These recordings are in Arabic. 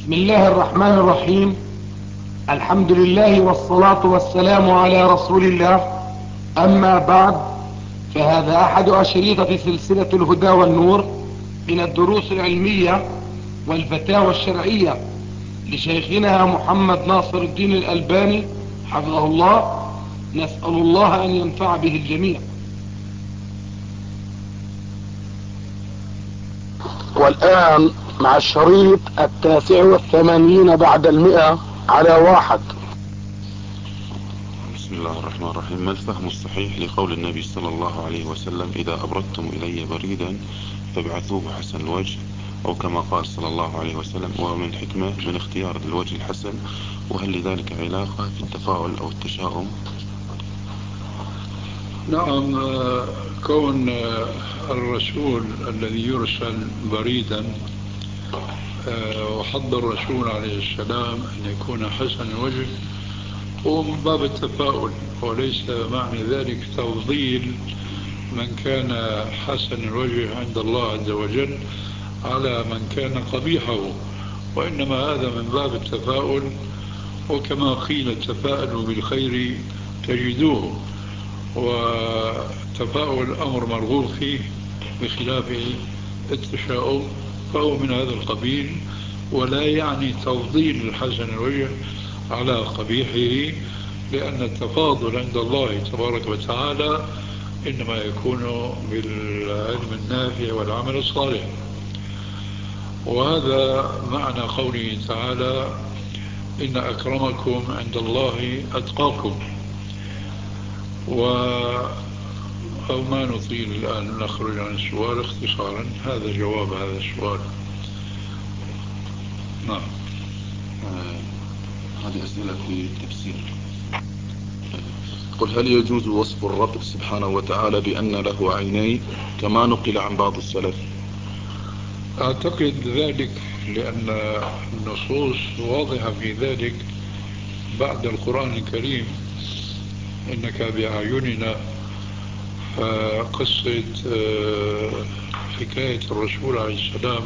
بسم الله الرحمن الرحيم. الحمد لله والصلاة والسلام على رسول الله. أما بعد، فهذا أحد أشريطة سلسلة الهدى والنور من الدروس العلمية والفتاوى الشرعية لشيخنا محمد ناصر الدين الألباني حفظه الله. نسأل الله أن ينفع به الجميع. والآن مع الشريط 89 بعد 100 على 1. بسم الله الرحمن الرحيم. ما الفهم الصحيح لقول النبي صلى الله عليه وسلم: إذا أبردتم إلي بريدا فابعثوه حسن الوجه، أو كما قال صلى الله عليه وسلم: ومن الحكمة من اختيار الوجه الحسن. وهل لذلك علاقة في التفاؤل أو التشاؤم؟ نعم، كون الرسول الذي يرسل بريدا وحض الرسول عليه السلام أن يكون حسن الوجه هو من باب التفاؤل، وليس معنى ذلك تفضيل من كان حسن الوجه عند الله عز وجل على من كان قبيحه، وإنما هذا من باب التفاؤل. وكما قيل: تفاءلوا بالخير تجدوه، وتفاؤل أمر مرغوب فيه بخلاف التشاؤم، فهو من هذا القبيل، ولا يعني تفضيل الحسن الوجه على قبيحه، لأن التفاضل عند الله تبارك وتعالى إنما يكون بالعلم النافع والعمل الصالح. وهذا معنى قوله تعالى: إن أكرمكم عند الله أتقاكم. أو ما نطيل الآن، نخرج عن السؤال اختصارا. هذا جواب هذا السؤال. نعم. هذه أسئلة في التفسير. قل: هل يجوز وصف الرب سبحانه وتعالى بأن له عينين كما نقل عن بعض السلف؟ أعتقد ذلك، لأن النصوص واضحة في ذلك بعد القرآن الكريم: إنك بأعيننا. قصة حكاية الرسول عليه السلام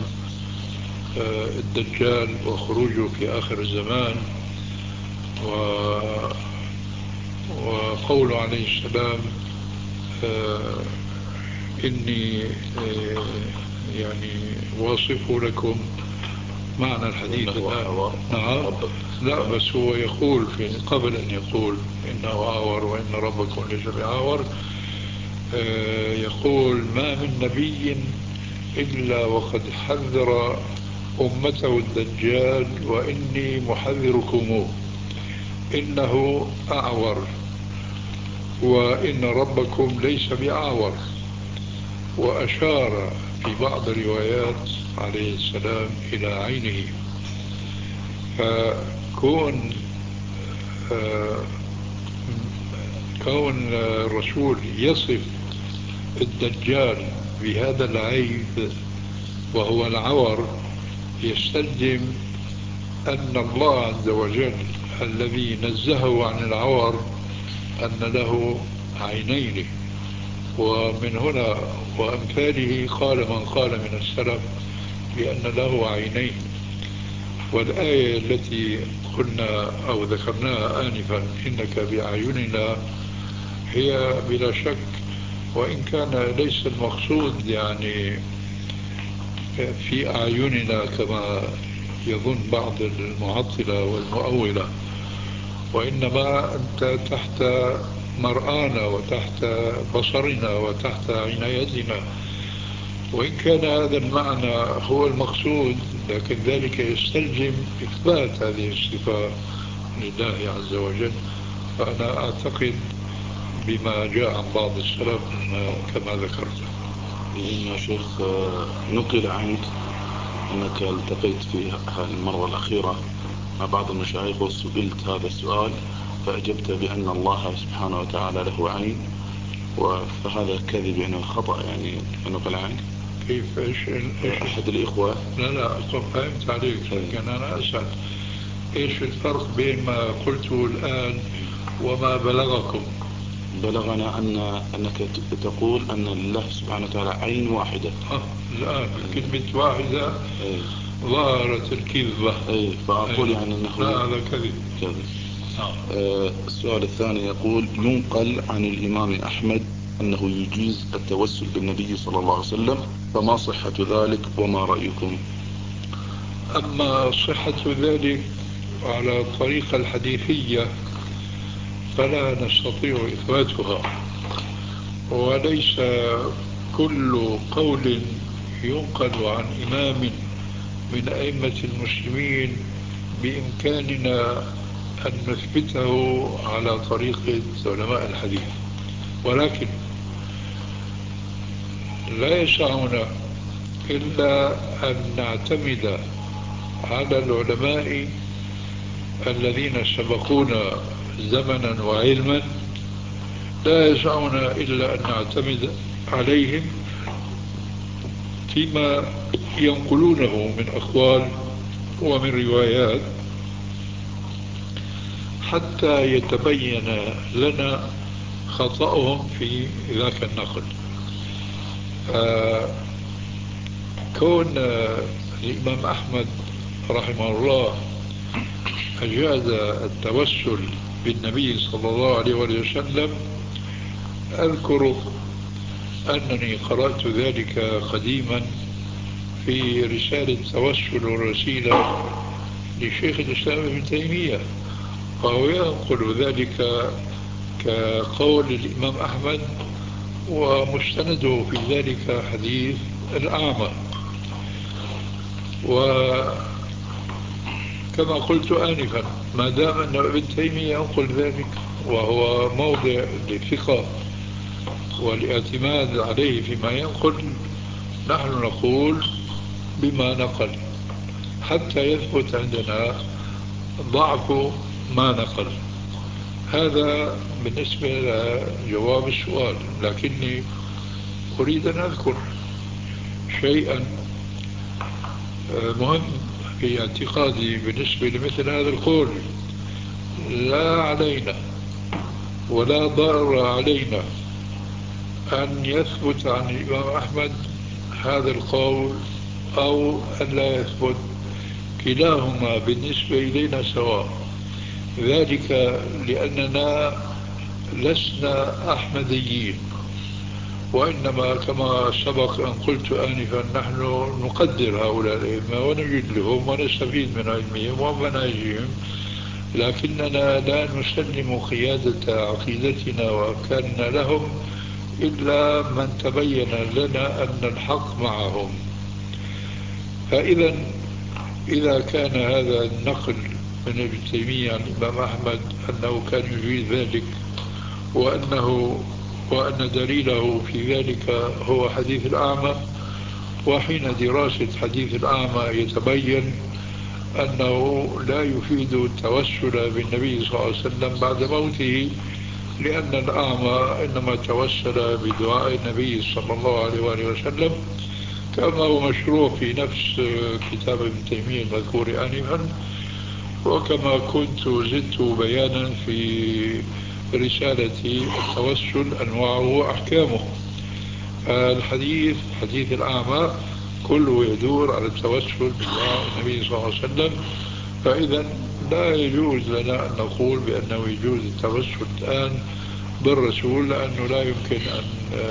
الدجال وخروجه في آخر الزمان، وقوله عليه السلام: إني يعني واصف لكم معنى الحديث الآن. نعم، لا، بس هو يقول قبل أن يقول إنه أعور وإن ربكم ليس بأعور، يقول: ما من نبي إلا وقد حذر أمته الدجال وإني محذركم إنه أعور وإن ربكم ليس بأعور. وأشار في بعض الروايات عليه السلام إلى عينه. فكون الرسول يصف الدجال بهذا العيب وهو العور، يستلزم أن الله عز وجل الذي نزهه عن العور أن له عينين. ومن هنا وأمثاله قال من قال من السلف بأن له عينين. والآية التي قلنا أو ذكرناها آنفا: إنك بأعيننا، هي بلا شك، وإن كان ليس المقصود يعني في أعيننا كما يظن بعض المعطلة والمؤولة، وإنما أنت تحت مرآنا وتحت بصرنا وتحت عنايتنا. وإن كان هذا المعنى هو المقصود، لكن ذلك يستلزم إثبات هذه الصفة لله عز وجل. فأنا أعتقد بما جاء عن بعض السلف كما ذكرت. يا شيخ، نقل عنك أنك التقيت في المرة الأخيرة مع بعض المشايخ وسئلت هذا السؤال، فأجبت بأن الله سبحانه وتعالى له عين، فهذا كذب، يعني خطأ، يعني نقل عنك. كيف؟ إيش أحد الإخوة. لا فهمت عليك، لكن أنا أسأل: إيش الفرق بين ما قلته الآن وما بلغكم؟ بلغنا أنك تقول أن الله سبحانه وتعالى عين واحدة. الآن كلمة واحدة ظهرت الكذبة. أي فأقول يعني أنه لا هذا كذب. السؤال الثاني يقول: ينقل عن الإمام أحمد أنه يجيز التوسل بالنبي صلى الله عليه وسلم، فما صحة ذلك وما رأيكم؟ أما صحة ذلك على الطريقة الحديثية فلا نستطيع إثباتها، وليس كل قول ينقل عن إمام من أئمة المسلمين بإمكاننا أن نثبته على طريقة علماء الحديث، ولكن لا يسعنا إلا أن نعتمد على العلماء الذين سبقونا زمنا وعلما، لا يسعنا إلا أن نعتمد عليهم فيما ينقلونه من أقوال ومن روايات حتى يتبين لنا خطأهم في ذاك النقل. كون الإمام أحمد رحمه الله أجاز التوسل بالنبي صلى الله عليه وسلم، أذكر أنني قرأت ذلك قديما في رسالة توسل الرسيلة لشيخ الإسلام ابن تيمية، فهو ينقل ذلك كقول الإمام أحمد، ومستنده في ذلك حديث الأعمى. وكما قلت آنفا، ما دام أن ابن تيمية ينقل ذلك وهو موضع للثقة والاعتماد عليه فيما ينقل، نحن نقول بما نقل حتى يثبت عندنا ضعف ما نقل. هذا بالنسبة لجواب السؤال، لكني أريد أن أذكر شيئا مهم في اعتقادي بالنسبة لمثل هذا القول. لا علينا ولا ضرر علينا أن يثبت عن الإمام أحمد هذا القول أو أن لا يثبت، كلاهما بالنسبة إلينا سواء، ذلك لأننا لسنا أحمديين، وإنما كما سبق أن قلت آنفا نحن نقدر هؤلاء الأئمة ونجلهم ونستفيد من علمهم ومناهجهم، لكننا لا نسلم قيادة عقيدتنا وأفكارنا لهم إلا من تبين لنا أن الحق معهم. إذا كان هذا النقل من ابن تيمية عن الإمام أحمد أنه كان يجيد ذلك وأن دليله في ذلك هو حديث الأعمى، وحين دراسة حديث الأعمى يتبين أنه لا يفيد التوسل بالنبي صلى الله عليه وسلم بعد موته، لأن الأعمى إنما توسل بدعاء النبي صلى الله عليه وآله وسلم، كما هو مشروع في نفس كتاب ابن تيمية المذكور آنفا، وكما كنت زدت بيانا في رسالة التوسل أنواعه وأحكامه. حديث الأعمى كله يدور على التوسل بدعاء النبي صلى الله عليه وسلم، فإذا لا يجوز لنا أن نقول بأنه يجوز التوسل الآن بالرسول، لأنه لا يمكن أن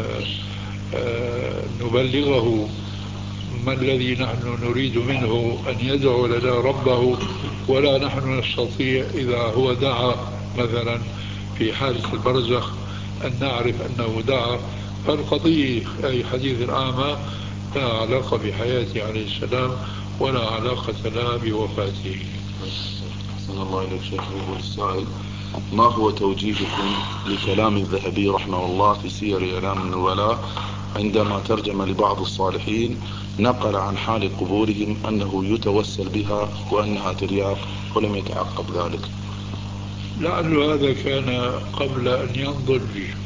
نبلغه ما الذي نحن نريد منه أن يدعو لنا ربه، ولا نحن نستطيع إذا هو دعا مثلا في حالة البرزخ أن نعرف أنه دعا. فالقضية أي حديث الأعمى لا علاقة بحياته عليه السلام ولا علاقة لا بوفاته. أحسن الله إليك شيخ. يقول السائل: ما هو توجيهكم لكلام الذهبي رحمه الله في سير إعلام النبلاء عندما ترجم لبعض الصالحين نقل عن حال قبورهم أنه يتوسل بها وأنها ترياق، ولم يتعقب ذلك؟ لعل هذا كان قبل أن ينضج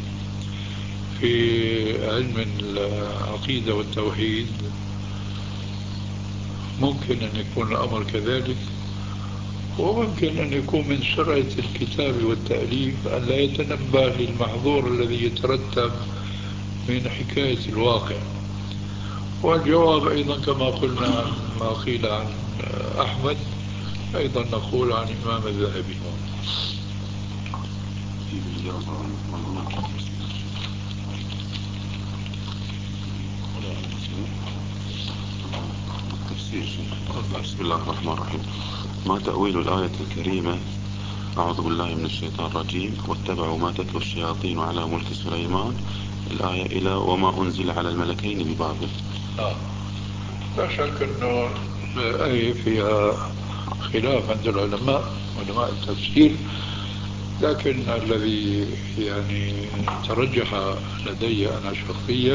في علم العقيدة والتوحيد، ممكن أن يكون الأمر كذلك، وممكن أن يكون من سرعة الكتاب والتأليف أن لا يتنبه للمحظور الذي يترتب من حكاية الواقع. والجواب أيضا كما قلنا ما قيل عن أحمد أيضا نقول عن إمام الذهبي. بسم الله الرحمن الرحيم. ما تأويل الآية الكريمة أعوذ بالله من الشيطان الرجيم واتبعوا ما تتلو الشياطين على ملك سليمان الآية إلى وما أنزل على الملكين ببابل؟ لا شك أنه الآية فيها خلاف عند العلماء علماء التفسير، لكن الذي يعني ترجح لدي أنا شخصيا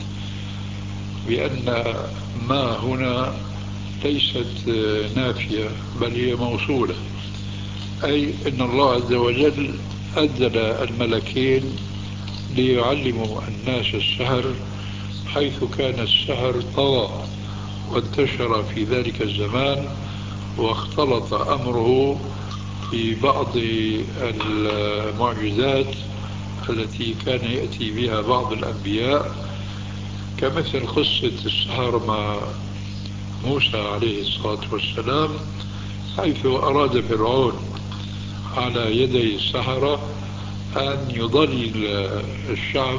بأن ما هنا ليست نافية بل هي موصولة، أي أن الله عز وجل أنزل الملكين ليعلموا الناس السحر، حيث كان السحر طغى وانتشر في ذلك الزمان، واختلط أمره في بعض المعجزات التي كان يأتي بها بعض الأنبياء، كمثل قصة السحر مع موسى عليه الصلاة والسلام، حيث أراد فرعون على يدي السحرة أن يضلل الشعب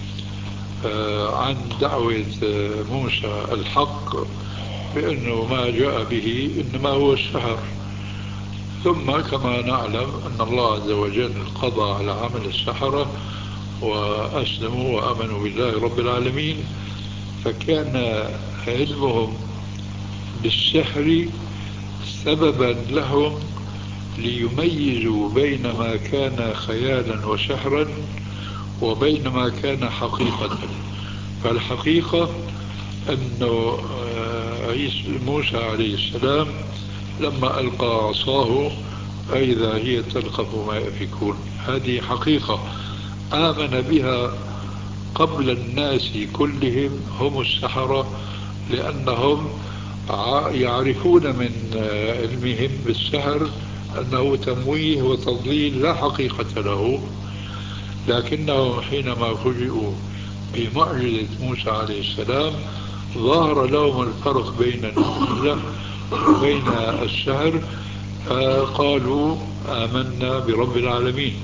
عن دعوة موسى الحق بأنه ما جاء به إنما هو السحر. ثم كما نعلم أن الله عز وجل قضى على عمل السحرة وأسلموا وآمنوا بالله رب العالمين، فكان علمهم بالسحر سببا لهم ليميزوا بين ما كان خيالا وسحرا وبين ما كان حقيقة. فالحقيقة أنه موسى عليه السلام لما ألقى عصاه فإذا هي تلقف ما يأفكون، هذه حقيقة آمن بها قبل الناس كلهم هم السحرة، لأنهم يعرفون من علمهم بالسحر أنه تمويه وتضليل لا حقيقة له. لكنهم حينما فوجئوا بمعجزة موسى عليه السلام ظهر لهم الفرق بين المعجزة وبين السحر، قالوا آمنا برب العالمين.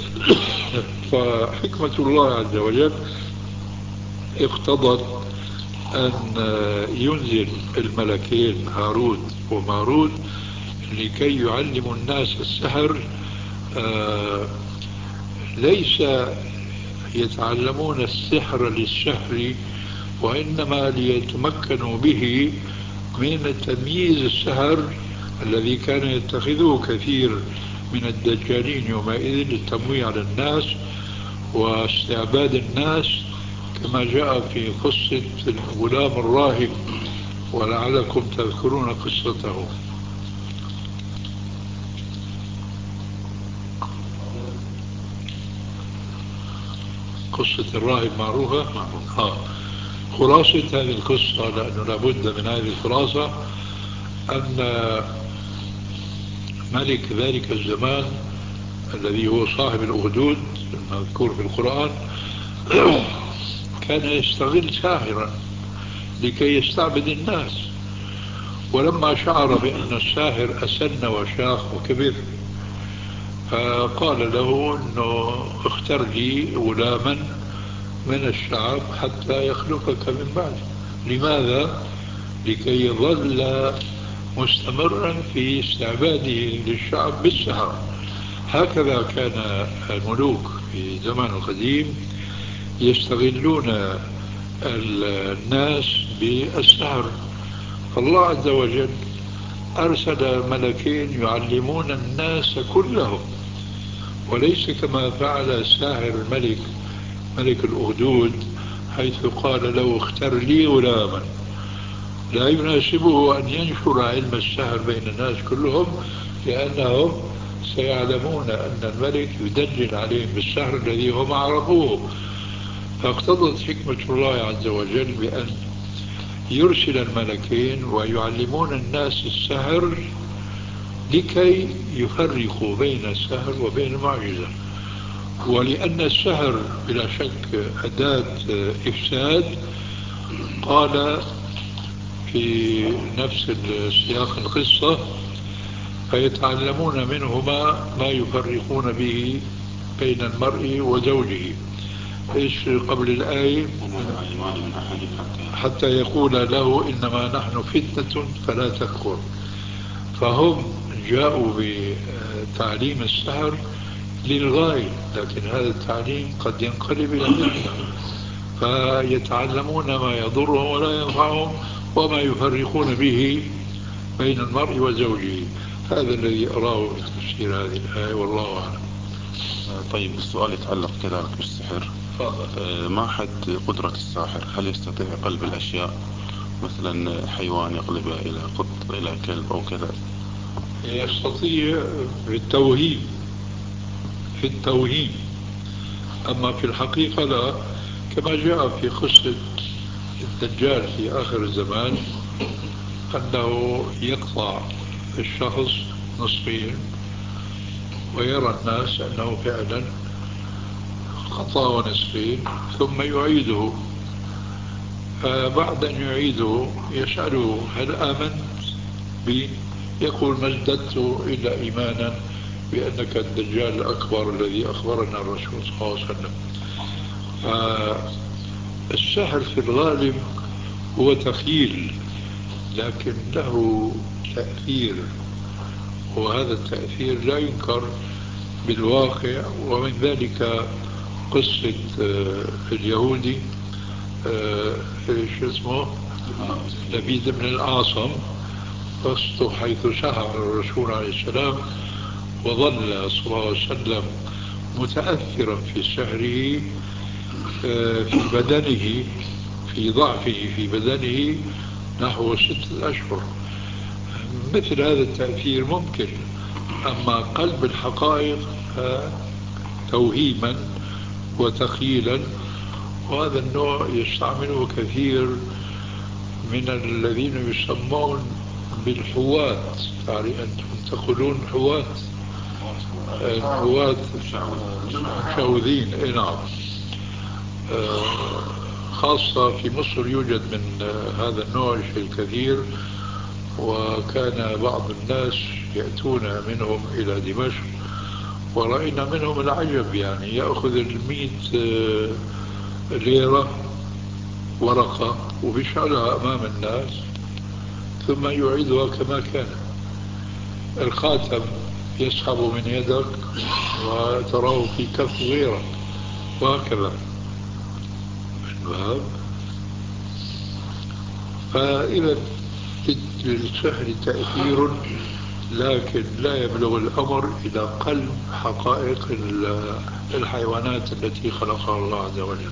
فحكمة الله عز وجل اقتضت أن ينزل الملكين هاروت وماروت لكي يعلموا الناس السحر، ليس يتعلمون السحر للسحر، وإنما ليتمكنوا به من تمييز السحر الذي كان يتخذه كثير من الدجالين يومئذ للتمويه على الناس واستعباد الناس، كما جاء في قصة الغلام الراهب ولعلكم تذكرون قصته. قصة الراهب معروفة؟ خلاصة هذه القصة، لأنه لابد من هذه الخلاصة، أن ملك ذلك الزمان الذي هو صاحب الأخدود المذكور في القرآن كان يستغل ساحرا لكي يستعبد الناس، ولما شعر بأن الساحر أسن وشاخ وكبر فقال له أنه اختر لي غلاما من الشعب حتى يخلفك من بعد. لماذا؟ لكي يظل مستمرا في استعباده للشعب بالسحر. هكذا كان الملوك في زمان القديم يستغلون الناس بالسحر. فالله عز وجل أرسل ملكين يعلمون الناس كلهم، وليس كما فعل ساحر ملك الأخدود حيث قال له اختر لي غلاما. لا يناسبه أن ينشر علم السحر بين الناس كلهم، لأنهم سيعلمون أن الملك يدجل عليهم بالسحر الذي هم عرفوه. فاقتضت حكمة الله عز وجل بأن يرسل الملكين ويعلمون الناس السحر لكي يفرقوا بين السحر وبين المعجزة. ولأن السحر بلا شك أداة إفساد، قال في نفس سياق القصة: فيتعلمون منهما ما يفرقون به بين المرء وزوجه. إيش قبل الآية؟ حتى يقول له إنما نحن فتنة فلا تكفر. فهم جاءوا بتعليم السحر للغاية، لكن هذا التعليم قد ينقلب إلى فتنة، فيتعلمون ما يضرهم ولا ينفعهم وما يفرقون به بين المرء وزوجه. هذا الذي أراه من تفسير هذه الآية، والله أعلم. طيب السؤال يتعلق كذلك بالسحر. ما حد قدرة الساحر؟ هل يستطيع قلب الأشياء، مثلا حيوان يقلبها إلى قط إلى كلب أو كذا؟ يستطيع في التوهيم، أما في الحقيقة لا. كما جاء في قصة الدجال في آخر الزمان أنه يقطع الشخص نصفين ويرى الناس أنه فعلا قطعه نصفين، ثم يعيده. بعد أن يعيده يسأله: هل آمنت بي؟ يقول: ما ازددت إلا إيمانا بأنك الدجال الأكبر الذي أخبرنا الرسول صلى الله عليه وسلم. السحر في الغالب هو تخيل، لكن له تأثير، وهذا التأثير لا ينكر بالواقع. ومن ذلك قصة اليهودي شو اسمه لبيد بن الأعصم، قصته حيث سحر الرسول عليه السلام وظل صلى الله عليه وسلم متأثرا في سحره في بدنه، في ضعفه في بدنه نحو 6 أشهر. مثل هذا التأثير ممكن، أما قلب الحقائق توهيما وتخيلا، وهذا النوع يستعمله كثير من الذين يسمون بالحواة. أنتم تقولون حواة، الحواة مشعوذين. نعم. خاصة في مصر يوجد من هذا النوع شيء كثير، وكان بعض الناس يأتون منهم إلى دمشق، ورأينا منهم العجب. يعني يأخذ 100 ليرة ورقة وبيشعلها أمام الناس ثم يعيدها كما كان. الخاتم يسحب من يدك وتراه في كف غيرك، وهكذا. فإذا للسحر تأثير، لكن لا يبلغ الأمر إلى قلب حقائق الحيوانات التي خلقها الله عز وجل.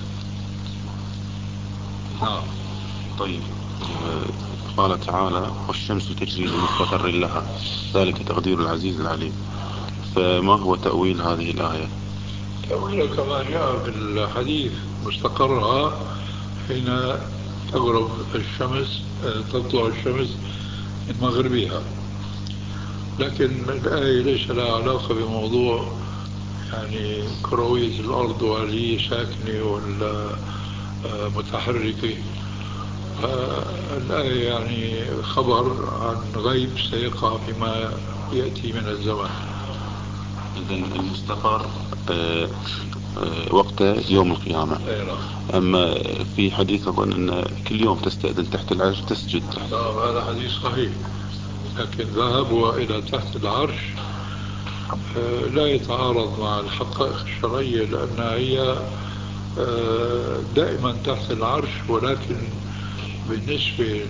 نعم. طيب قال تعالى: والشمس تجري لمستقر لها، ذلك تقدير العزيز العليم. فما هو تأويل هذه الآية؟ تأويل كما جاء في الحديث: مستقرها حين تغرب الشمس، تطلع الشمس من مغربها. لكن الآية ليس لها علاقة بموضوع يعني كروية الأرض وهل هي ساكنة ولا متحركة. الآية يعني خبر عن غيب سيقع فيما يأتي من الزمان. إذن المستقر وقت يوم القيامة. أما في حديث أظن أن كل يوم تستأذن تحت العرش تسجد تحت. هذا حديث صحيح، لكن ذهبوا إلى تحت العرش لا يتعارض مع الحقائق الشرعية، لأنها هي دائما تحت العرش، ولكن بالنسبة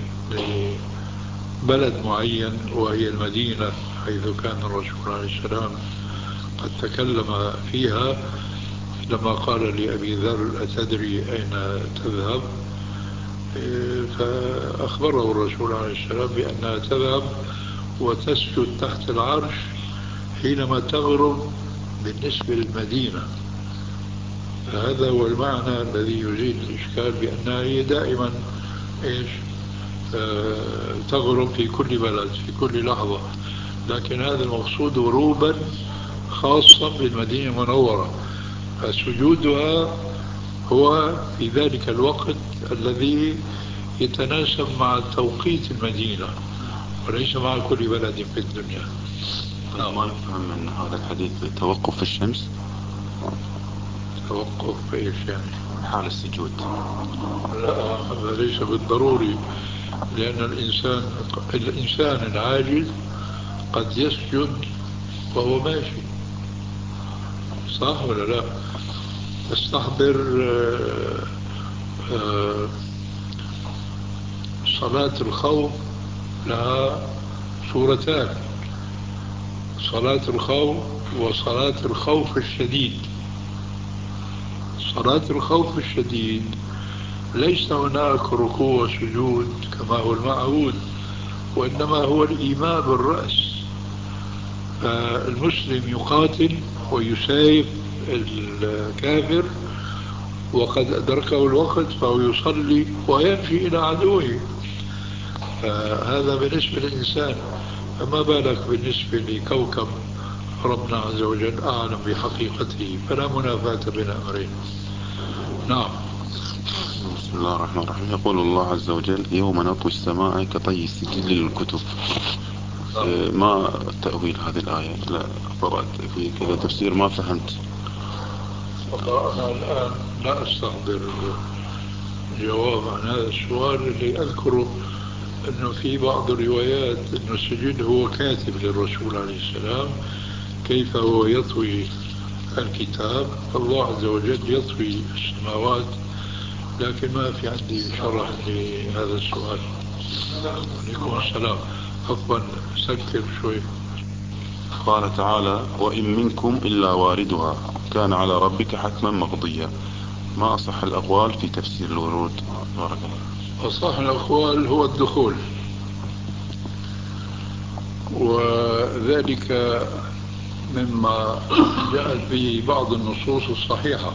لبلد معين وهي المدينة حيث كان الرسول عليه السلام قد تكلم فيها لما قال لأبي ذر: أتدري أين تذهب؟ فأخبره الرسول عليه السلام بأنها تذهب وتسجد تحت العرش حينما تغرب بالنسبة للمدينة. هذا هو المعنى الذي يزيل الإشكال، بأنها هي دائما تغرب في كل بلد في كل لحظة، لكن هذا المقصود غروبا خاصا بالمدينة المنورة. فسجودها هو في ذلك الوقت الذي يتناسب مع توقيت المدينة وليس مع كل بلد في الدنيا. ما يفهم من هذا الحديث توقف في الشمس؟ توقف في ايش يعني؟ حال السجود. لا، هذا ليس بالضروري، لأن الإنسان العاجز قد يسجد وهو ماشي، صح ولا لا؟ تستحضر صلاة الخوف لها صورتان: صلاة الخوف وصلاة الخوف الشديد. صلاة الخوف الشديد ليس هناك ركوع وسجود كما هو المعهود، وإنما هو الإيماء بالرأس. فالمسلم يقاتل ويسايف الكافر وقد أدركه الوقت، فهو يصلي ويمشي إلى عدوه. فهذا بالنسبة للإنسان، فما بالك بالنسبة لكوكب ربنا عز وجل أعلم بحقيقته، فلا منافاة بين أمرين. نعم. بسم الله الرحمن الرحيم. يقول الله عز وجل: يوم نطوي السماء كطي السجل للكتب. ما تأويل هذه الآية؟ لا، قرأت في كذا تفسير ما فهمت. والله أنا الآن لا أستحضر جواب عن هذا السؤال. اللي أذكره أنه في بعض الروايات أن السجل هو كاتب للرسول عليه السلام، كيف هو يطوي الكتاب. الله عز وجل يطوي السماوات، لكن ما في عندي شرح لهذا السؤال. عليكم السلام. عفوا، سكر شوي. قال تعالى: وإن منكم إلا واردها كان على ربك حتما مقضيا. ما أصح الأقوال في تفسير الورود؟ بارك الله. أصح الأقوال هو الدخول، وذلك مما جاءت به بعض النصوص الصحيحة.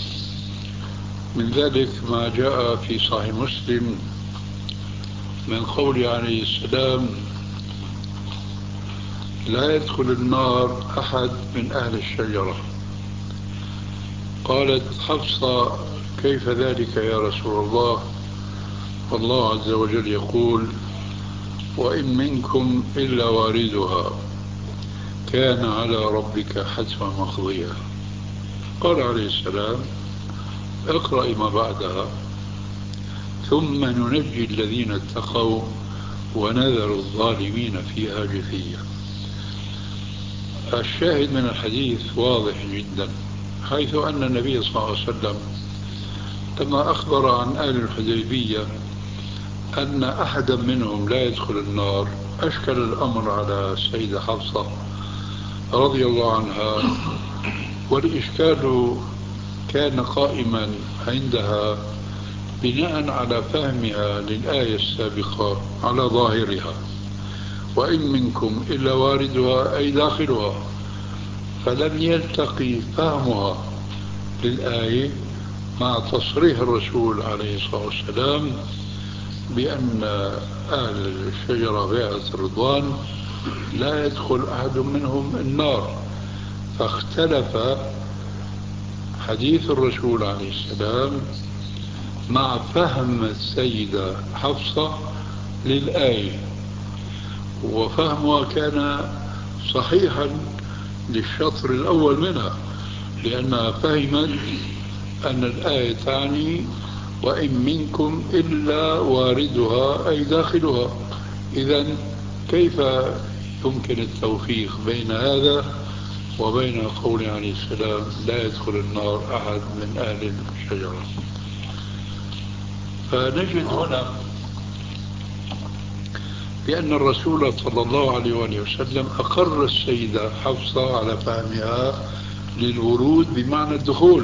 من ذلك ما جاء في صحيح مسلم من قول عليه السلام: لا يدخل النار أحد من أهل الشجرة. قالت حفصة: كيف ذلك يا رسول الله؟ والله عز وجل يقول: وإن منكم إلا واردها كان على ربك حتما مقضيا. قال عليه السلام: اقرأ ما بعدها: ثم ننجي الذين اتقوا ونذر الظالمين فيها جثيا. الشاهد من الحديث واضح جدا، حيث أن النبي صلى الله عليه وسلم لما أخبر عن أهل الحديبية أن أحدا منهم لا يدخل النار، أشكل الأمر على السيدة حفصة رضي الله عنها، والإشكال كان قائما عندها بناء على فهمها للآية السابقة على ظاهرها: وإن منكم إلا واردها أي داخلها. فلم يلتقي فهمها للآية مع تصريح الرسول عليه الصلاة والسلام بأن أهل الشجرة بيعة الرضوان لا يدخل أحد منهم النار. فاختلف حديث الرسول عليه السلام مع فهم السيدة حفصة للآية، وفهمها كان صحيحا للشطر الأول منها، لأنها فهمت أن الآية تعني وإن منكم إلا واردها أي داخلها. إذن كيف يمكن التوفيق بين هذا وبين قول عليه السلام لا يدخل النار أحد من أهل الشجرة؟ فنجد هنا بأن الرسول صلى الله عليه وآله وسلم أقر السيدة حفصة على فهمها للورود بمعنى الدخول،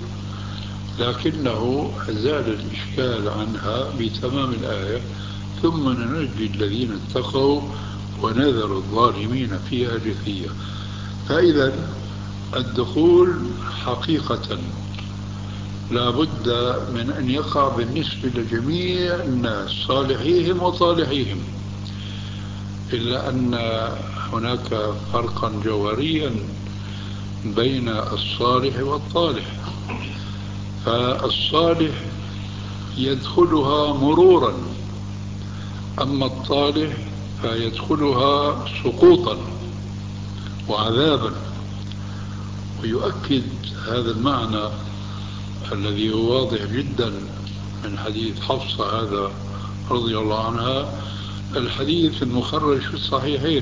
لكنه أزال الإشكال عنها بتمام الآية: ثم ننجي الذين اتقوا ونذر الظالمين فيها جثيا. فإذا الدخول حقيقة لا بد من أن يقع بالنسبة لجميع الناس صالحيهم وطالحيهم، إلا أن هناك فرقا جوهريا بين الصالح والطالح. فالصالح يدخلها مرورا، أما الطالح فيدخلها سقوطا وعذابا. ويؤكد هذا المعنى الذي هو واضح جدا من حديث حفصة هذا رضي الله عنها الحديث المخرج في الصحيحين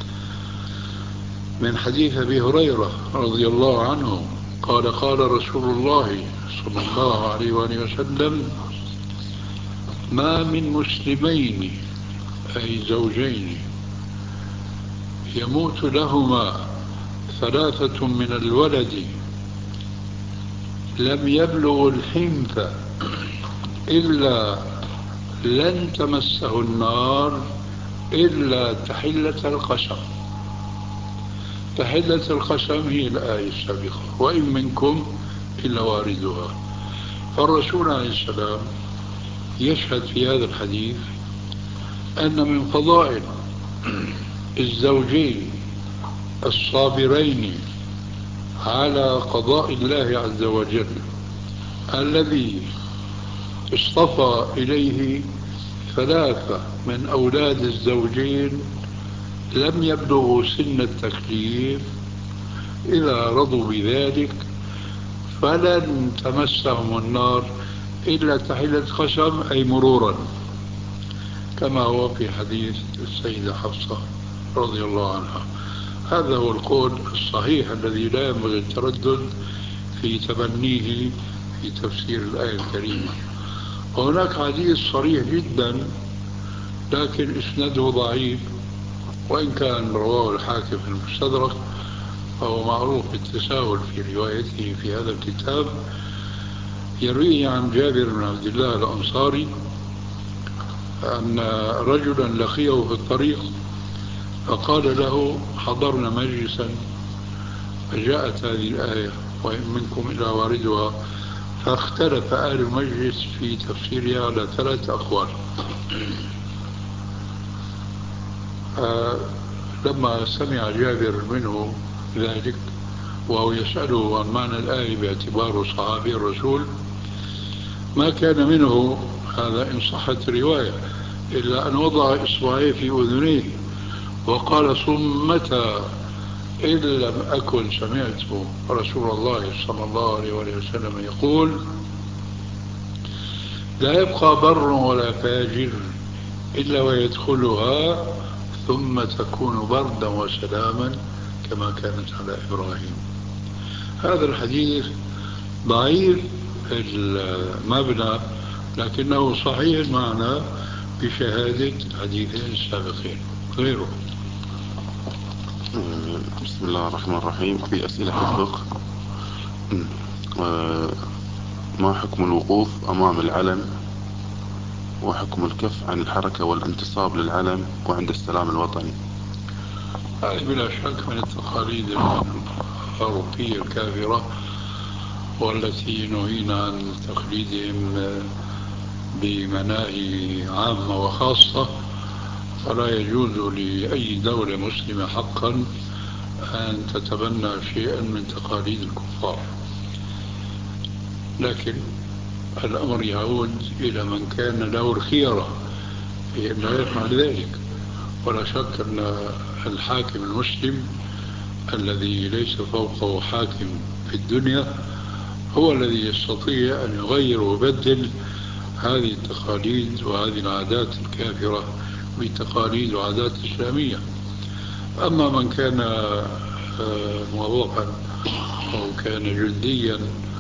من حديث أبي هريرة رضي الله عنه قال قال رسول الله صلى الله عليه وآله وسلم: ما من مسلمين أي زوجين يموت لهما 3 من الولد لم يبلغ الحنث إلا لن تمسه النار إلا تحلة القسم. تحلة القسم هي الآية السابقة: وإن منكم إلا واردها. فالرسول عليه السلام يشهد في هذا الحديث أن من فضائل الزوجين الصابرين على قضاء الله عز وجل الذي اصطفى إليه 3 من أولاد الزوجين لم يبلغوا سن التكليف، إذا رضوا بذلك فلن تمسهم النار إلا تحلة قسم أي مرورا، كما هو في حديث السيدة حفصة رضي الله عنها. هذا هو القول الصحيح الذي لا ينبغي التردد في تبنيه في تفسير الآية الكريمة. وهناك حديث صريح جدا لكن إسناده ضعيف، وإن كان رواه الحاكم في المستدرك فهو معروف بالتساهل في روايته في هذا الكتاب. يرويه عن جابر بن عبد الله الأنصاري أن رجلا لقيه في الطريق فقال له: حضرنا مجلسا فجاءت هذه الآية وإن منكم إلا واردها، فاختلف أهل المجلس في تفسيرها على 3 أقوال. لما سمع جابر منه ذلك وهو يسأله عن معنى الآية باعتباره صحابي الرسول، ما كان منه هذا إن صحت رواية إلا أن وضع إصبعيه في أذنيه وقال: صمتا إن لم أكن سمعت رسول الله صلى الله عليه وسلم يقول: لا يبقى بر ولا فاجر إلا ويدخلها ثم تكون بردا وسلاما كما كانت على إبراهيم. هذا الحديث ضعيف المبنى لكنه صحيح المعنى بشهادة الحديثين السابقين غيره. بسم الله الرحمن الرحيم. في أسئلة في الفقه: ما حكم الوقوف أمام العلم، وحكم الكف عن الحركة والانتصاب للعلم وعند السلام الوطني؟ هذه بلا شك من التقاليد الأوروبية الكافرة والتي نهينا عن تقليدهم بمناهي عامة وخاصة، فلا يجوز لأي دولة مسلمة حقا أن تتبنى شيئا من تقاليد الكفار. لكن الأمر يعود إلى من كان له الخيرة في أن لا يفعل ذلك. ولا شك أن الحاكم المسلم الذي ليس فوقه حاكم في الدنيا هو الذي يستطيع أن يغير ويبدل هذه التقاليد وهذه العادات الكافرة بتقاليد وعادات إسلامية. أما من كان موظفا أو كان جنديا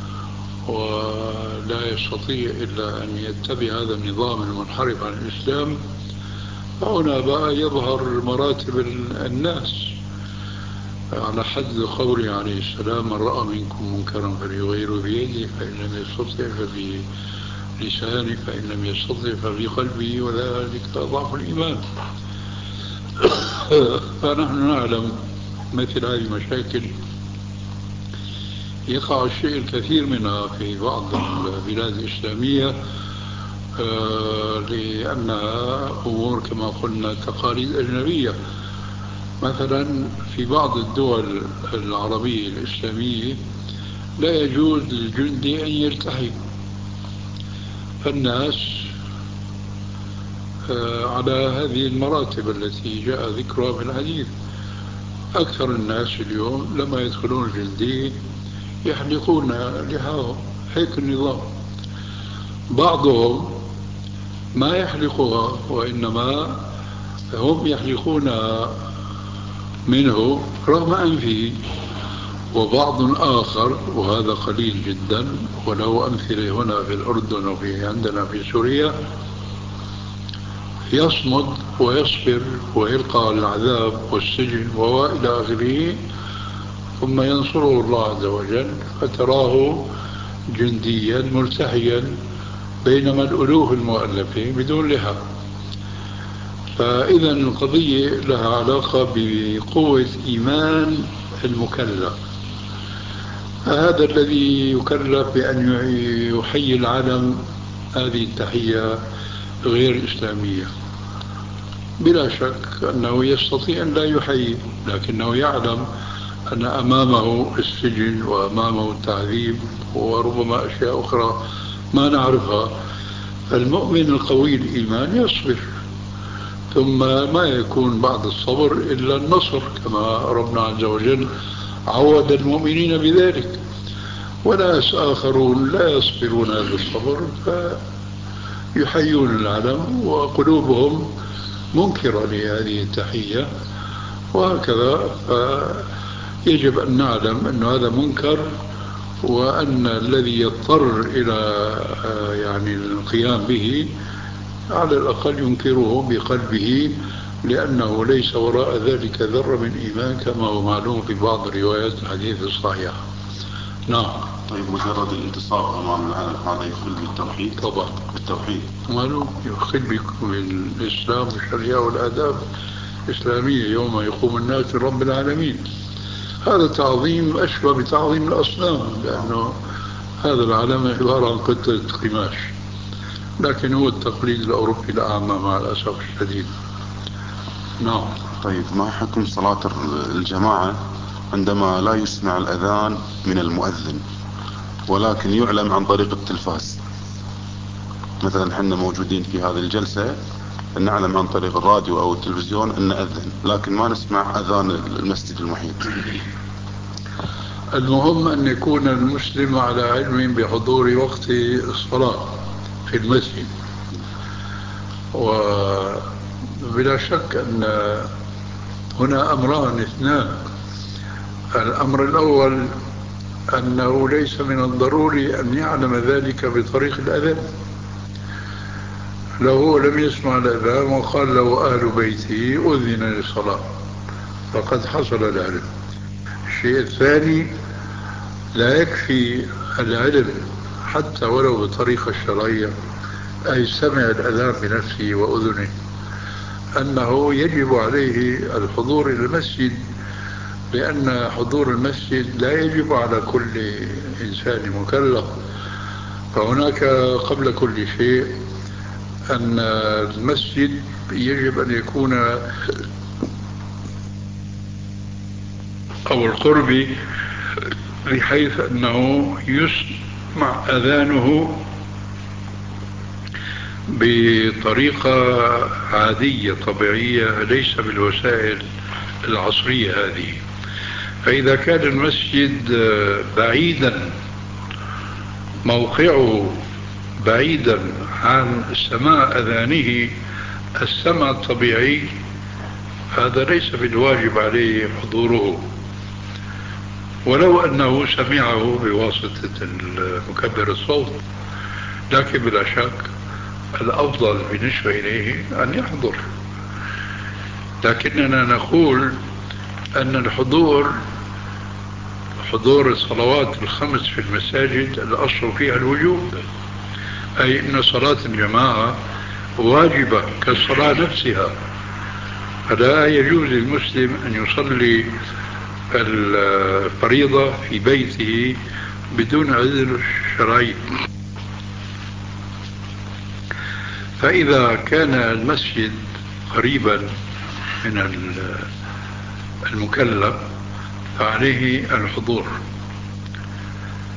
ولا يستطيع إلا أن يتبع هذا النظام المنحرف عن الإسلام، فهنا بقى يظهر مراتب الناس على حد قوله عليه السلام: من رأى منكم منكرا فليغيره بيده فإن لم يستطع فبلسانه فإن لم يستطع فبقلبه وذلك ضعف الإيمان. فنحن نعلم مثل هذه المشاكل يقع الشيء الكثير منها في بعض البلاد الإسلامية لأنها أمور كما قلنا تقاليد أجنبية. مثلا في بعض الدول العربية الإسلامية لا يجوز للجندي أن يلتحي. فالناس على هذه المراتب التي جاء ذكرها في الحديث. أكثر الناس اليوم لما يدخلون الجندي يحلقون لحاهم، هيك النظام. بعضهم ما يحلقها، وإنما هم يحلقون منه رغم أنفه. وبعض آخر، وهذا قليل جدا وله أمثلة هنا في الأردن وفي عندنا في سوريا، يصمد ويصبر ويلقى العذاب والسجن وإلى آخره، ثم ينصره الله عز وجل فتراه جنديا ملتحيا بينما الألوف المؤلفين بدون لحى. فإذا القضية لها علاقة بقوة إيمان المكلف. هذا الذي يكلف بأن يحيي العالم هذه التحية غير إسلامية، بلا شك أنه يستطيع أن لا يحيي، لكنه يعلم أن أمامه السجن وأمامه التعذيب وربما أشياء أخرى ما نعرفها. فالمؤمن القوي الإيمان يصبر، ثم ما يكون بعد الصبر إلا النصر، كما ربنا عز وجل عود المؤمنين بذلك. وناس آخرون لا يصبرون هذا الصبر فيحيون العالم وقلوبهم منكرة لهذه التحية، وهكذا. فيجب أن نعلم أن هذا منكر، وأن الذي يضطر إلى يعني القيام به على الأقل ينكره بقلبه، لأنه ليس وراء ذلك ذرة من إيمان كما هو معلوم في بعض روايات الحديث الصحيحة. نعم. طيب مجرد الانتصار أمام العالم هذا يخل بالتوحيد؟ طبعا بالتوحيد معلوم يخل بالإسلام والشريعة والآداب الإسلامية يوم يقوم الناس لرب العالمين. هذا تعظيم أشبه بتعظيم الأصنام، لأنه هذا العالم عبارة عن قطعة قماش، لكن هو التقليد الأوروبي الأعمى مع الأسف الشديد. نعم. طيب ما حكم صلاة الجماعة عندما لا يسمع الأذان من المؤذن ولكن يعلم عن طريق التلفاز؟ مثلا حنا موجودين في هذه الجلسة نعلم عن طريق الراديو أو التلفزيون أن أذن، لكن ما نسمع أذان المسجد المحيط. المهم أن يكون المسلم على علم بحضور وقت الصلاة في المسجد. وبلا شك أن هنا أمران اثنان. الأمر الأول أنه ليس من الضروري أن يعلم ذلك بطريق الأذان. لو هو لم يسمع الأذان وقال له أهل بيته أذن للصلاة فقد حصل العلم. الشيء الثاني، لا يكفي العلم حتى ولو بالطريقة الشرعية، أي سمع الأذان بنفسه وأذنه، أنه يجب عليه الحضور إلى المسجد، لأن حضور المسجد لا يجب على كل إنسان مكلف. فهناك قبل كل شيء أن المسجد يجب أن يكون أو القرب، بحيث أنه يسمع أذانه بطريقة عادية طبيعية، ليس بالوسائل العصرية هذه. فإذا كان المسجد بعيدا، موقعه بعيدا عن سماع أذانه السمع الطبيعي، هذا ليس بالواجب عليه حضوره، ولو أنه سمعه بواسطة المكبر الصوت. لكن بلا شك الأفضل بالنسبة إليه أن يحضر. لكننا نقول أن حضور الصلوات الخمس في المساجد الأصل فيها الوجوب، أي أن صلاة الجماعة واجبة كالصلاة نفسها. فلا يجوز للمسلم أن يصلي الفريضة في بيته بدون عذر شرعي. فإذا كان المسجد قريبا من المكلف فعليه الحضور.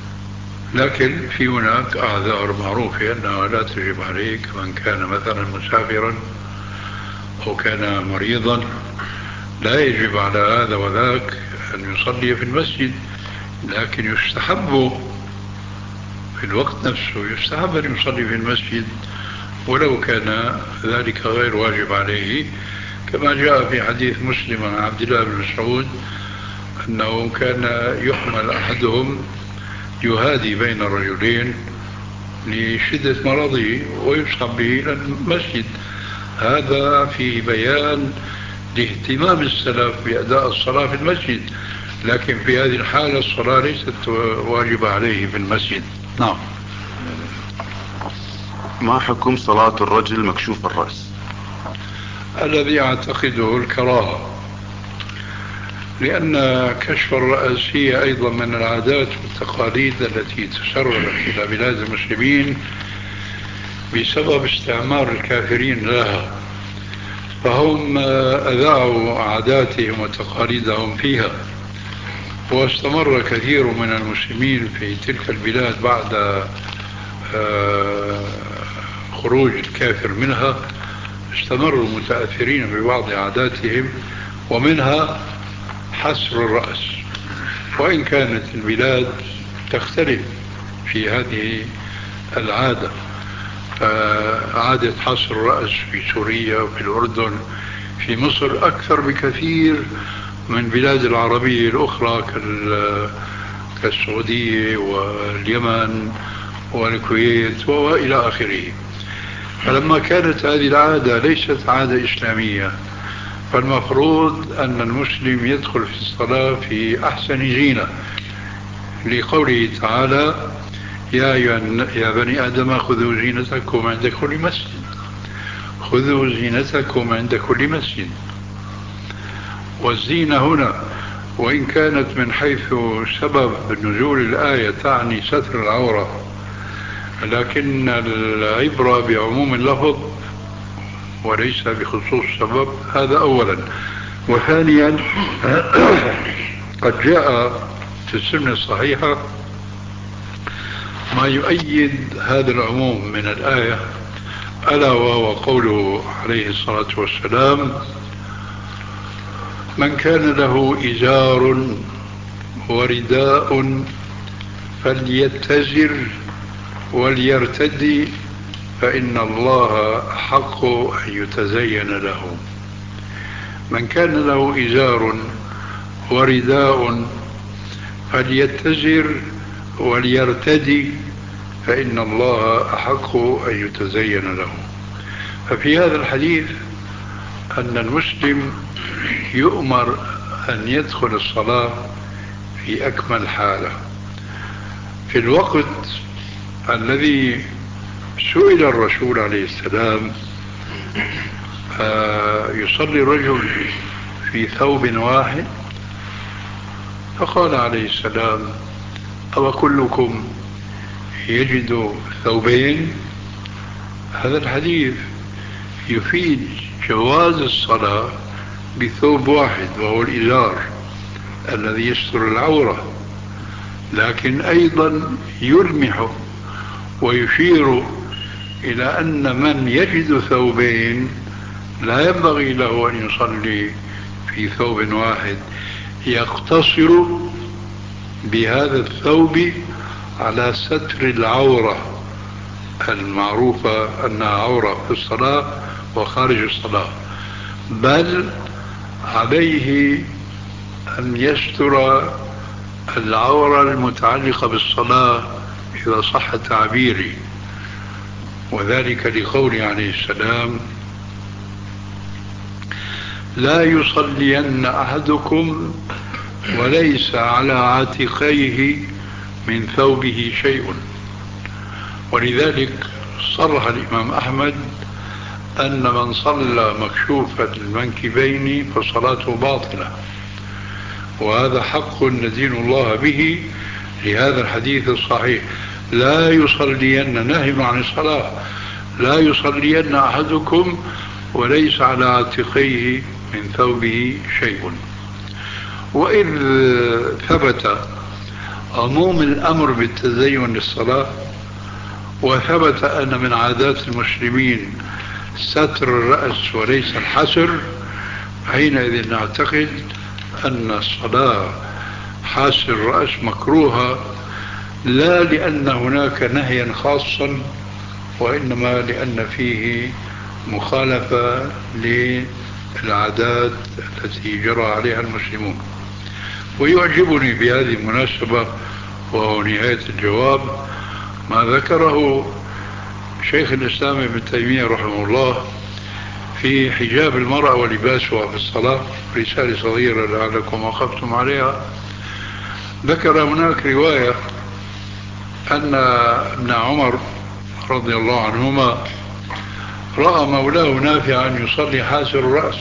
لكن في هناك أعذار معروفة أنها لا تجب عليك، من كان مثلا مسافرا أو كان مريضا لا يجب على هذا وذاك أن يصلي في المسجد، لكن يستحب في الوقت نفسه يستحب أن يصلي في المسجد ولو كان ذلك غير واجب عليه، كما جاء في حديث مسلم عن عبد الله بن مسعود أنه كان يحمل أحدهم يهادي بين الرجلين لشدة مرضه ويسحب به إلى المسجد. هذا في بيان لاهتمام السلف بأداء الصلاة في المسجد، لكن في هذه الحالة الصلاة ليست واجبة عليه في المسجد. نعم. ما حكم صلاة الرجل مكشوف الرأس؟ الذي أعتقده الكراهة، لأن كشف الرأس هي أيضا من العادات والتقاليد التي تسربت إلى بلاد المسلمين بسبب استعمار الكافرين لها، فهم أذاعوا عاداتهم وتقاليدهم فيها، واستمر كثير من المسلمين في تلك البلاد بعد خروج الكافر منها، استمروا متأثرين ببعض عاداتهم ومنها حسر الرأس، وإن كانت البلاد تختلف في هذه العادة. عادة حسر الرأس في سوريا وفي الأردن في مصر أكثر بكثير من بلاد العربية الأخرى كالسعودية واليمن والكويت وإلى آخره. فلما كانت هذه العادة ليست عادة إسلامية، فالمفروض أن المسلم يدخل في الصلاة في أحسن زينة، لقوله تعالى يا بني آدم خذوا زينتكم عند كل مسجد، خذوا زينتكم عند كل مسجد. والزينة هنا وإن كانت من حيث سبب نزول الآية تعني ستر العورة، لكن العبرة بعموم اللفظ وليس بخصوص سبب، هذا أولا. وثانيا قد جاء في السنة الصحيحة ما يؤيد هذا العموم من الآية، ألا وهو قوله عليه الصلاة والسلام من كان له إزار ورداء فليتزر وليرتدي فإن الله حق أن يتزين له. من كان له إزار ورداء فليتزر وليرتدي فإن الله أحق أن يتزين له. ففي هذا الحديث أن المسلم يؤمر أن يدخل الصلاة في أكمل حالة. في الوقت الذي سئل الرسول عليه السلام يصلي الرجل في ثوب واحد، فقال عليه السلام أو كلكم يجد ثوبين؟ هذا الحديث يفيد جواز الصلاة بثوب واحد وهو الإزار الذي يستر العورة، لكن أيضا يلمح ويشير إلى أن من يجد ثوبين لا ينبغي له أن يصلي في ثوب واحد، يقتصر بهذا الثوب على ستر العورة المعروفة أنها عورة في الصلاة وخارج الصلاة، بل عليه أن يستر العورة المتعلقة بالصلاة إذا صح تعبيري، وذلك لقوله عليه السلام لا يصلين أحدكم وليس على عاتقيه من ثوبه شيء. ولذلك صرح الإمام أحمد أن من صلى مكشوف المنكبين فصلاته باطلة، وهذا حق ندين الله به لهذا الحديث الصحيح لا يصلين، نهي عن الصلاة، لا يصلين أحدكم وليس على عاتقيه من ثوبه شيء. وإذ ثبت عموم الأمر بالتزين للصلاة، وثبت أن من عادات المسلمين ستر الرأس وليس الحسر، حينئذ نعتقد أن الصلاة حاسر الرأس مكروهة، لا لأن هناك نهيا خاصا، وإنما لأن فيه مخالفة للعادات التي جرى عليها المسلمون. ويعجبني بهذه المناسبة، وهو نهاية الجواب، ما ذكره شيخ الإسلام ابن تيمية رحمه الله في حجاب المرأة ولباسها في الصلاة، رسالة صغيرة لعلكم وقفتم عليها. ذكر هناك رواية أن ابن عمر رضي الله عنهما رأى مولاه نافعا يصلي حاسر الرأس،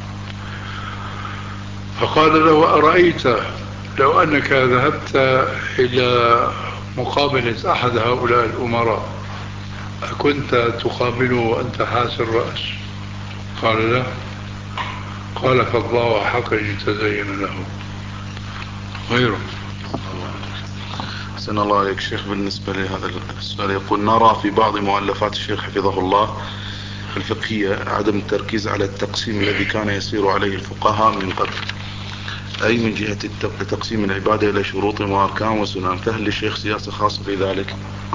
فقال له: أرأيت لو أنك ذهبت إلى مقابلة أحد هؤلاء الأمراء أكنت تقابله وأنت حاسر الرأس؟ قال: لا. قال: فالله حق يتزين له غيره. أحسن الله عليك شيخ. بالنسبة لهذا السؤال يقول: نرى في بعض مؤلفات الشيخ حفظه الله الفقهية عدم التركيز على التقسيم الذي كان يسير عليه الفقهاء من قبل، أي من جهة تقسيم العبادة إلى شروط وأركان وسنن، فهل للشيخ سياسة خاصة في ذلك؟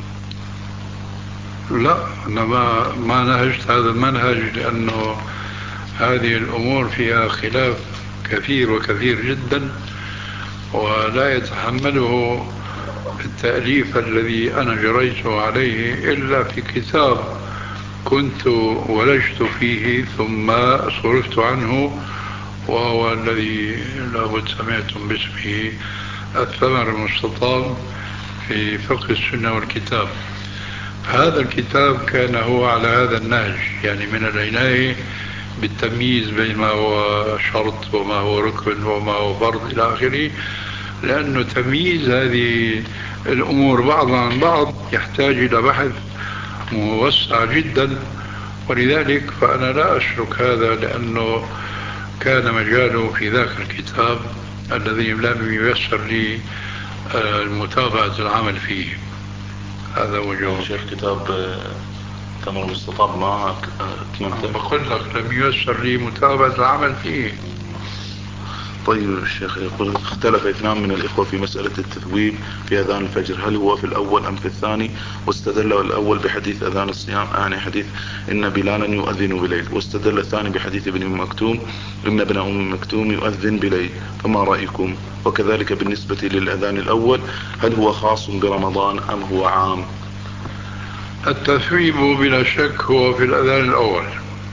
لا، أنا ما نهجت هذا المنهج، لأنه هذه الأمور فيها خلاف كثير وكثير جدا، ولا يتحمله التأليف الذي أنا جريته عليه إلا في كتاب كنت ولجت فيه ثم صرفت عنه، وهو الذي لابد سمعتم باسمه الثمر المستطاب في فقه السنة والكتاب. هذا الكتاب كان هو على هذا النهج، يعني من العناية بالتمييز بين ما هو شرط وما هو ركن وما هو فرض إلى آخره، لأنه تمييز هذه الأمور بعضها عن بعض يحتاج إلى بحث موسع جدا، ولذلك فأنا لا أشرك هذا، لأنه كان مجاله في ذاك الكتاب الذي لم ييسر لي متابعة العمل فيه. هذا هو جواب. شيخ كتاب ثمر المستطاب ما أكملته؟ بقول لك لم ييسر لي متابعة العمل فيه. طيب الشيخ يقول: اختلف اثنان من الإخوة في مسألة التثويب في أذان الفجر، هل هو في الأول أم في الثاني؟ واستدل الأول بحديث أذان الصيام، يعني حديث إن بلالا يؤذن بليل، واستدل الثاني بحديث ابن مكتوم إن ابن أم مكتوم يؤذن بليل، فما رأيكم؟ وكذلك بالنسبة للأذان الأول، هل هو خاص برمضان أم هو عام؟ التثويب بلا شك هو في الأذان الأول،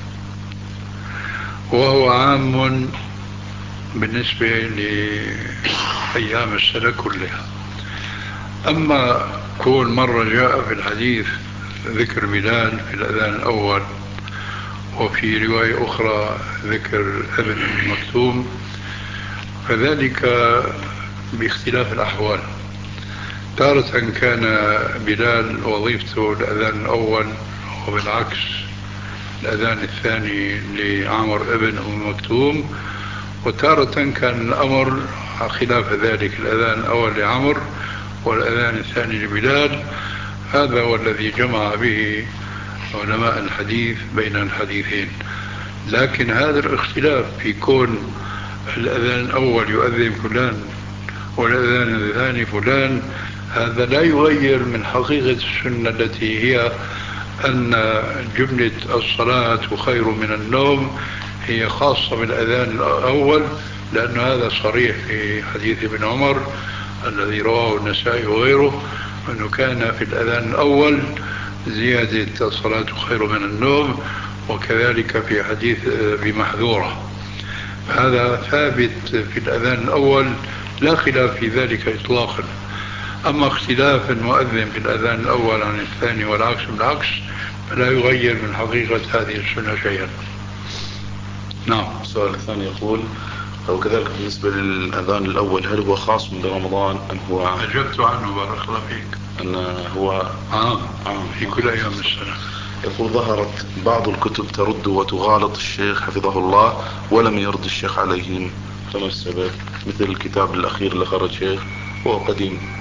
وهو عام بالنسبة لأيام السنة كلها. أما كل مرة جاء في الحديث ذكر بلال في الأذان الأول، وفي رواية أخرى ذكر ابن مكتوم، فذلك باختلاف الأحوال. تارة كان بلال وظيفته الأذان الأول، وبالعكس الأذان الثاني لعمر ابن أم مكتوم، وتارة كان الأمر خلاف ذلك، الأذان الأول لعمر والأذان الثاني لبلال. هذا هو الذي جمع به علماء الحديث بين الحديثين. لكن هذا الاختلاف في كون الأذان الأول يؤذن فلان والأذان الثاني فلان، هذا لا يغير من حقيقة السنة التي هي أن جملة الصلاة خير من النوم هي خاصة بالأذان الأول، لأن هذا صريح في حديث ابن عمر الذي رواه النسائي وغيره، أنه كان في الأذان الأول زيادة الصلاة خير من النوم، وكذلك في حديث بمحذورة. هذا ثابت في الأذان الأول، لا خلاف في ذلك إطلاقا. أما اختلاف المؤذن في الأذان الأول عن الثاني والعكس بالعكس فلا يغير من حقيقة هذه السنة شيئا. نعم. السؤال الثاني يقول: وكذلك بالنسبة للأذان الأول، هل هو خاص برمضان أم هو عام؟ أجبت عنه بارك الله فيك، أن هو عام في كل أيام السنة. يقول: ظهرت بعض الكتب ترد وتغالط الشيخ حفظه الله ولم يرد الشيخ عليهم، فما السبب؟ مثل الكتاب الأخير اللي خرج شيخ، هو قديم.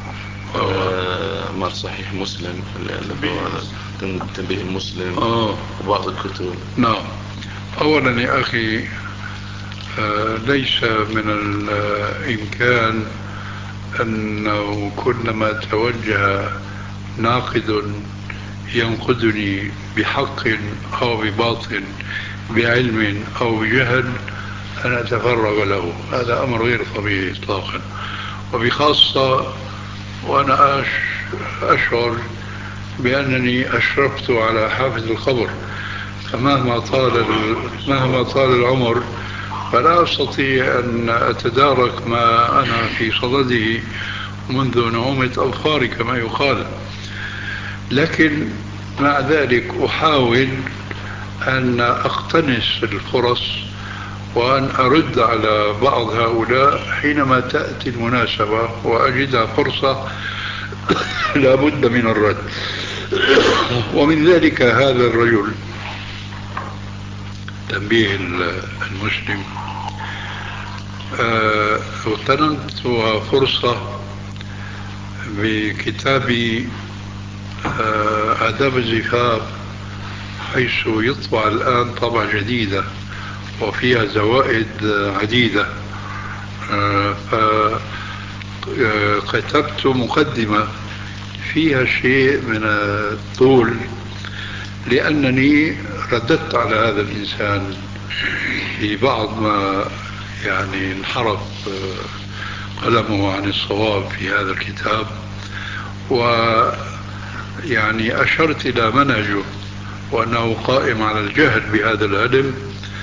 مع صحيح مسلم، تنبيه المسلم وبعض الكتب. نعم. أولا يا أخي، ليس من الإمكان أنه كلما توجه ناقد ينقدني بحق أو بباطل، بعلم أو بجهل، أن أتفرغ له. هذا أمر غير طبيعي إطلاقا، وبخاصة وأنا أشعر بأنني أشرفت على حافظ القبر، فمهما طال العمر فلا أستطيع أن أتدارك ما أنا في صدده منذ نعومة أظفاري كما يقال. لكن مع ذلك أحاول أن أقتنص الفرص وأن أرد على بعض هؤلاء حينما تأتي المناسبة وأجدها فرصة لا بد من الرد. ومن ذلك هذا الرجل تنبيه المسلم، اغتنمت فرصة بكتابي آداب الزفاف، حيث يطبع الآن طبعة جديدة وفيها زوائد عديدة، فكتبت مقدمة فيها شيء من الطول، لأنني رددت على هذا الإنسان في بعض ما يعني انحرف قلمه عن الصواب في هذا الكتاب، ويعني أشرت إلى منهجه وأنه قائم على الجهل بهذا العلم،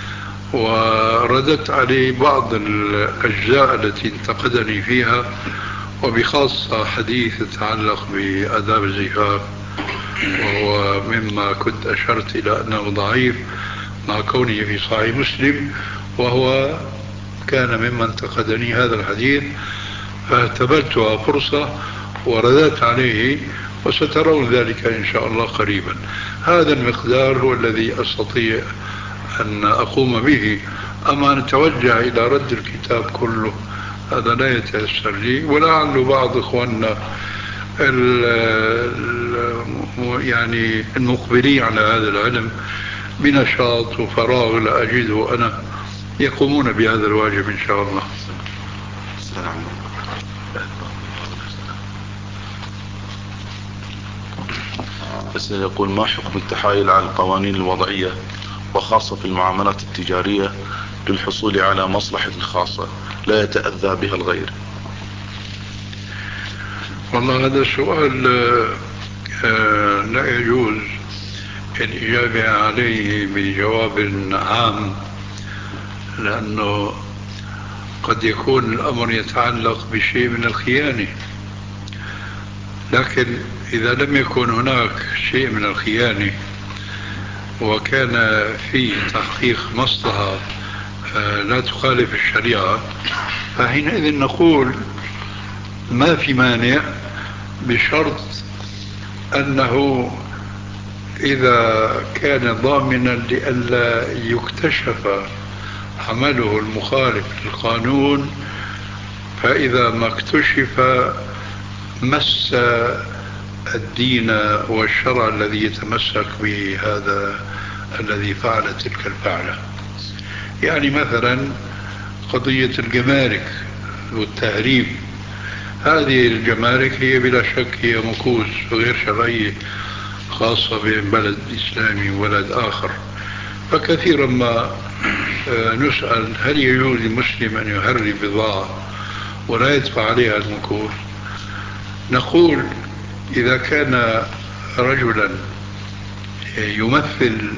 ورددت عليه بعض الأجزاء التي انتقدني فيها، وبخاصة حديث يتعلق بآداب الزفاف، وهو مما كنت أشرت إلى أنه ضعيف مع كونه في صحيح مسلم، وهو كان ممن انتقدني هذا الحديث، فاعتبرتها فرصة ورددت عليه، وسترون ذلك إن شاء الله قريبا. هذا المقدار هو الذي أستطيع أن أقوم به، أما أن أتوجه إلى رد الكتاب كله هذا لا يتيسر لي. ولعل بعض إخواننا يعني المقبلين على هذا العلم بنشاط وفراغ لا أجده أنا يقومون بهذا الواجب إن شاء الله. بس يقول: ما حكم التحايل على القوانين الوضعية وخاصة في المعاملات التجارية للحصول على مصلحة خاصة لا يتأذى بها الغير؟ والله هذا السؤال لا يجوز الإجابة عليه بجواب عام، لأنه قد يكون الأمر يتعلق بشيء من الخيانة، لكن إذا لم يكن هناك شيء من الخيانة وكان في تحقيق مصلحة لا تخالف الشريعة، فحينئذ نقول ما في مانع، بشرط أنه إذا كان ضامنا لئلا يكتشف عمله المخالف للقانون، فإذا ما اكتشف مس الدين والشرع الذي يتمسك بهذا الذي فعل تلك الفعلة. يعني مثلا قضية الجمارك والتهريب، هذه الجمارك هي بلا شك هي مكوس غير شرعية خاصة ببلد إسلامي وبلد آخر، فكثيرا ما نسأل هل يجوز للمسلم أن يهرب بضاعة ولا يدفع عليها المكوس؟ نقول إذا كان رجلا يمثل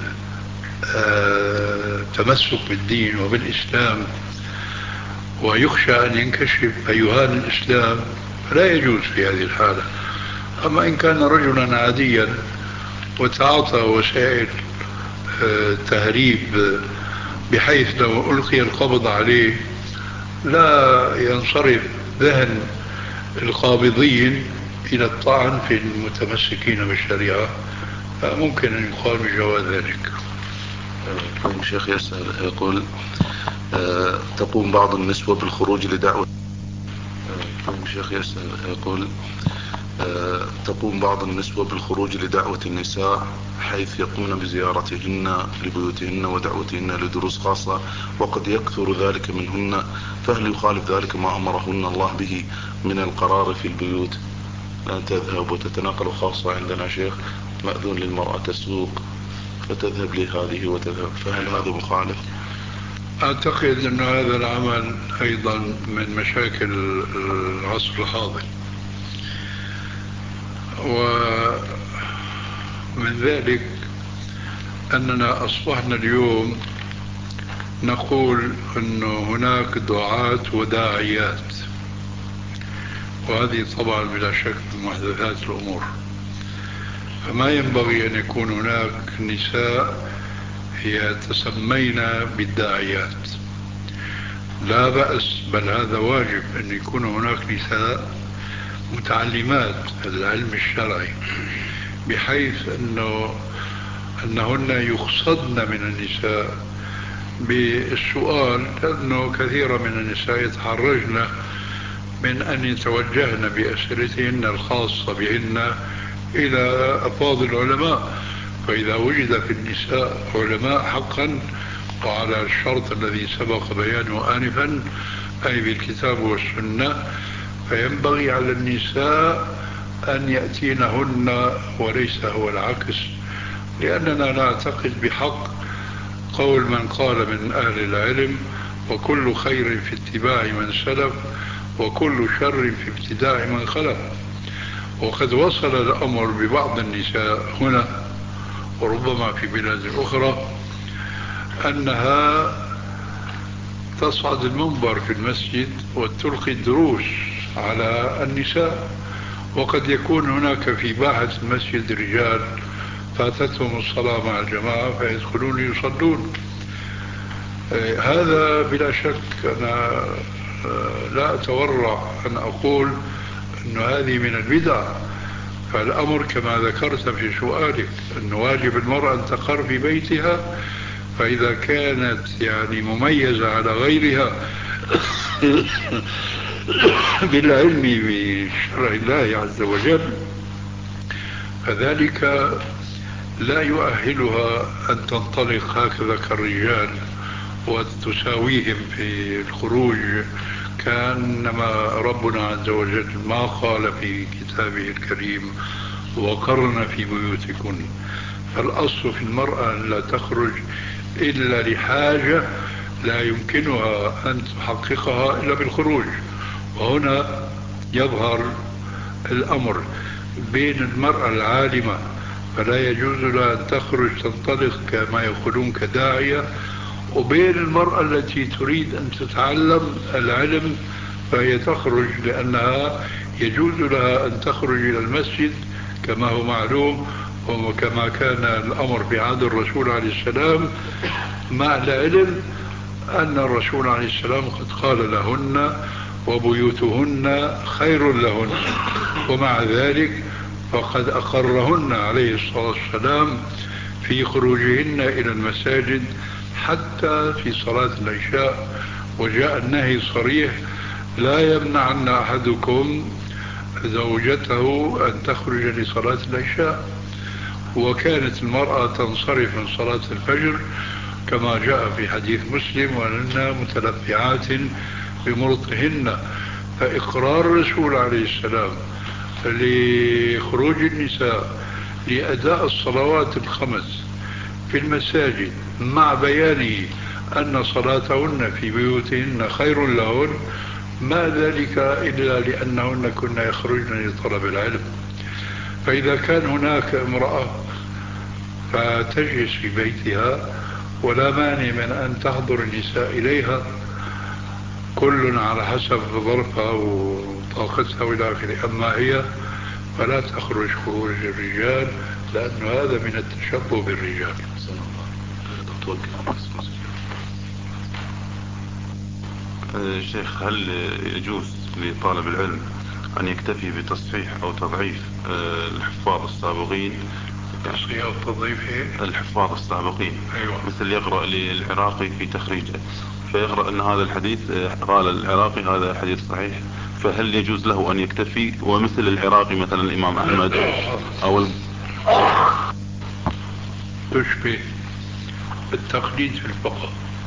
تمسك بالدين وبالإسلام ويخشى أن ينكشف فيهان الإسلام فلا يجوز في هذه الحالة. أما إن كان رجلا عاديا وتعاطى وسائل تهريب بحيث لو ألقي القبض عليه لا ينصرف ذهن القابضين إلى الطعن في المتمسكين بالشريعة، فممكن أن يقال بجواز ذلك. الشيخ يسأل يقول: تقوم بعض النسوة بالخروج لدعوة. الشيخ يسأل يقول: تقوم بعض النسوة بالخروج لدعوة النساء، حيث يقومن بزيارتهن لبيوتهن ودعوتهن لدروس خاصة، وقد يكثر ذلك منهن، فهل يخالف ذلك ما أمرهن الله به من القرار في البيوت؟ تذهب وتتناقل، خاصة عندنا شيخ مأذون للمرأة تسوق فتذهب لهذه وتذهب، فهل هذا مخالف؟ أعتقد أن هذا العمل أيضا من مشاكل العصر الحاضر، ومن ذلك أننا أصبحنا اليوم نقول أن هناك دعاة وداعيات، وهذه طبعا بلا شك من محدثات الأمور. فما ينبغي أن يكون هناك نساء يتسمين بالداعيات، لا بأس، بل هذا واجب أن يكون هناك نساء متعلمات العلم الشرعي، بحيث أنهن يقصدن من النساء بالسؤال، لأنه كثير من النساء يتحرجن من أن يتوجهن بأسئلتهن الخاصة بهن إلى أفاضل العلماء. فإذا وجد في النساء علماء حقا وعلى الشرط الذي سبق بيانه آنفا، أي بالكتاب والسنة، فينبغي على النساء أن يأتينهن وليس هو العكس، لأننا نعتقد بحق قول من قال من أهل العلم: وكل خير في اتباع من سلف، وكل شر في ابتداع من خلف. وقد وصل الأمر ببعض النساء هنا وربما في بلاد أخرى أنها تصعد المنبر في المسجد وتلقي الدروس على النساء، وقد يكون هناك في باحة المسجد رجال فاتتهم الصلاة مع الجماعة فيدخلون يصلون. هذا بلا شك أنا لا أتورع أن أقول أن هذه من البدع. فالأمر كما ذكرت في سؤالك أن واجب المرأة أن تقر في بيتها، فإذا كانت يعني مميزة على غيرها بالعلم بشرع الله عز وجل، فذلك لا يؤهلها أن تنطلق هكذا كالرجال وتساويهم في الخروج، كأنما ربنا عز وجل ما قال في كتابه الكريم: وقرن في بيوتكن. فالأصل في المرأة أن لا تخرج إلا لحاجة لا يمكنها أن تحققها إلا بالخروج. وهنا يظهر الأمر بين المرأة العالمة، فلا يجوز لها أن تخرج تنطلق كما يقولون كداعية، وبين المرأة التي تريد أن تتعلم العلم فهي تخرج، لأنها يجوز لها أن تخرج إلى المسجد كما هو معلوم، وكما كان الأمر في عهد الرسول عليه السلام، مع العلم أن الرسول عليه السلام قد قال لهن: وبيوتهن خير لهن. ومع ذلك فقد أقرهن عليه الصلاة والسلام في خروجهن إلى المساجد حتى في صلاة العشاء، وجاء النهي صريح: لا يمنعن أحدكم زوجته أن تخرج لصلاة العشاء. وكانت المرأة تنصرف من صلاة الفجر كما جاء في حديث مسلم: وأننا متلفعات بمرطهن. فإقرار الرسول عليه السلام لخروج النساء لأداء الصلوات الخمس في المساجد مع بيانه أن صلاتهن في بيوتهن خير لهن، ما ذلك إلا لأنهن كنا يخرجن لطلب العلم. فإذا كان هناك امرأة فتجلس في بيتها ولا مانع من أن تحضر النساء إليها، كل على حسب ظرفها وطاقتها وإلى آخره. أما هي فلا تخرج خروج الرجال، لأن هذا من التشبه بالرجال. شيخ، هل يجوز لطالب العلم أن يكتفي بتصحيح أو تضعيف الحفاظ السابقين؟ تصحيح أو تضعيف الحفاظ السابقين. أيوة. مثل يقرأ للعراقي في تخريجه فيقرأ أن هذا الحديث قال العراقي هذا حديث صحيح، فهل يجوز له أن يكتفي ومثل العراقي مثلا الإمام أحمد أو تشبه التقليد في الفقه؟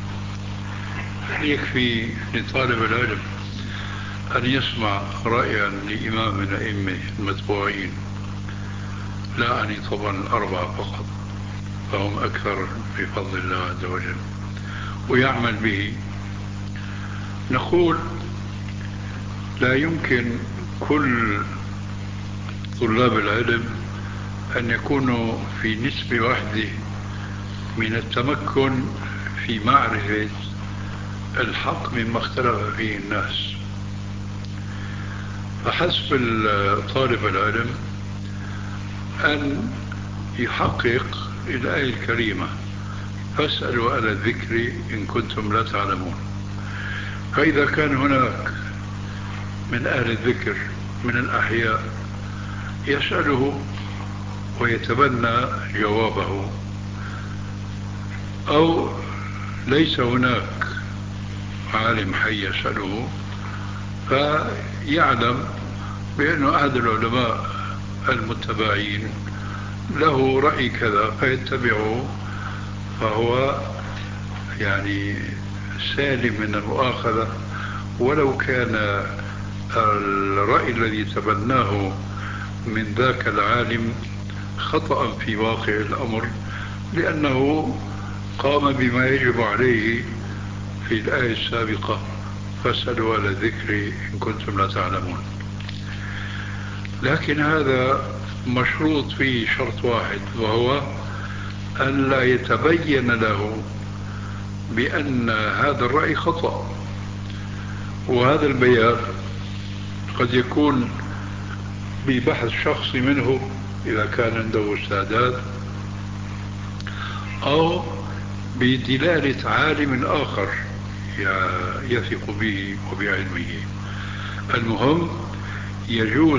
يكفي لطالب العلم أن يسمع رأيا لإمام من الأئمة المتبوعين، لا أعني طبعا الأربعة فقط فهم أكثر بفضل الله عز وجل، ويعمل به. نقول لا يمكن كل طلاب العلم أن يكونوا في نسبة واحدة من التمكن في معرفة الحق مما اختلف فيه الناس. فحسب طالب العلم أن يحقق الآية الكريمة فاسألوا أهل الذكر إن كنتم لا تعلمون. فإذا كان هناك من أهل الذكر من الأحياء يسأله ويتبنى جوابه، أو ليس هناك عالم حي يسأله فيعلم بأن أحد العلماء المتبعين له رأي كذا فيتبعه، فهو يعني سالم من المؤاخذة ولو كان الرأي الذي تبناه من ذاك العالم خطأ في واقع الأمر، لأنه قام بما يجب عليه في الآية السابقة فاسألوا أهل الذكر إن كنتم لا تعلمون. لكن هذا مشروط فيه شرط واحد، وهو أن لا يتبين له بأن هذا الرأي خطأ. وهذا البيان قد يكون ببحث شخصي منه إذا كان عنده استعداد، أو بدلالة عالم آخر يثق به وبعلمه. المهم يجوز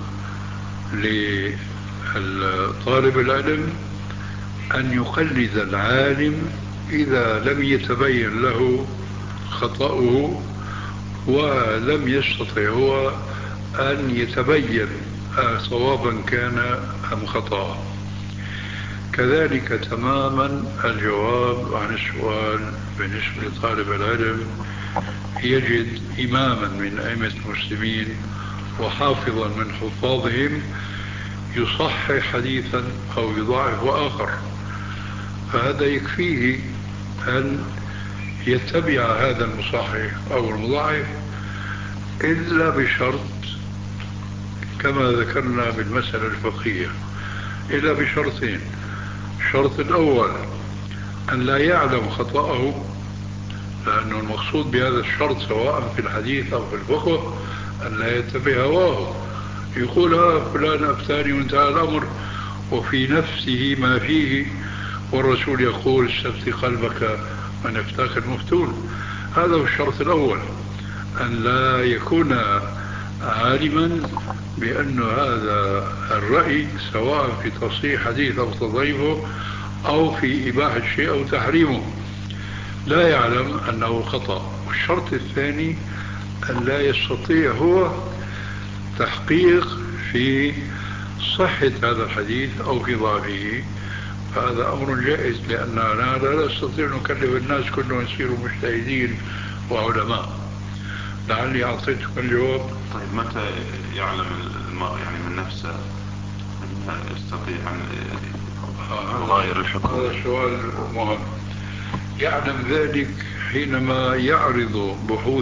لطالب العلم أن يقلد العالم إذا لم يتبين له خطأه ولم يستطع هو أن يتبين صوابا كان أم خطأ. كذلك تماما الجواب عن السؤال بالنسبة لطالب العلم يجد إماما من أئمة المسلمين وحافظا من حفاظهم يصحح حديثا أو يضاعف آخر، فهذا يكفيه أن يتبع هذا المصحح أو المضاعف، إلا بشرط كما ذكرنا بالمسألة الفقهية، إلا بشرطين. الشرط الأول أن لا يعلم خطأه، لأنه المقصود بهذا الشرط سواء في الحديث أو في الفقه أن لا يتبع هواه، يقول فلان أفتاني وانتهى الأمر وفي نفسه ما فيه، والرسول يقول استفتي قلبك من افتاك المفتون. هذا هو الشرط الأول، أن لا يكون عالما بأن هذا الرأي سواء في تصحيح حديث أو تضعيفه أو في إباحة شيء أو تحريمه لا يعلم أنه خطأ. والشرط الثاني أن لا يستطيع هو تحقيق في صحة هذا الحديث أو في ضعفه، فهذا أمر جائز، لأننا لا نستطيع نكلف الناس كلهم يصيروا مجتهدين وعلماء. لعلي أعطيتكم الجواب. طيب متى يعلم المرء يعني من نفسه أنه يستطيع أن يغير الحكم؟ هذا سؤال مهم. يعلم ذلك حينما يعرض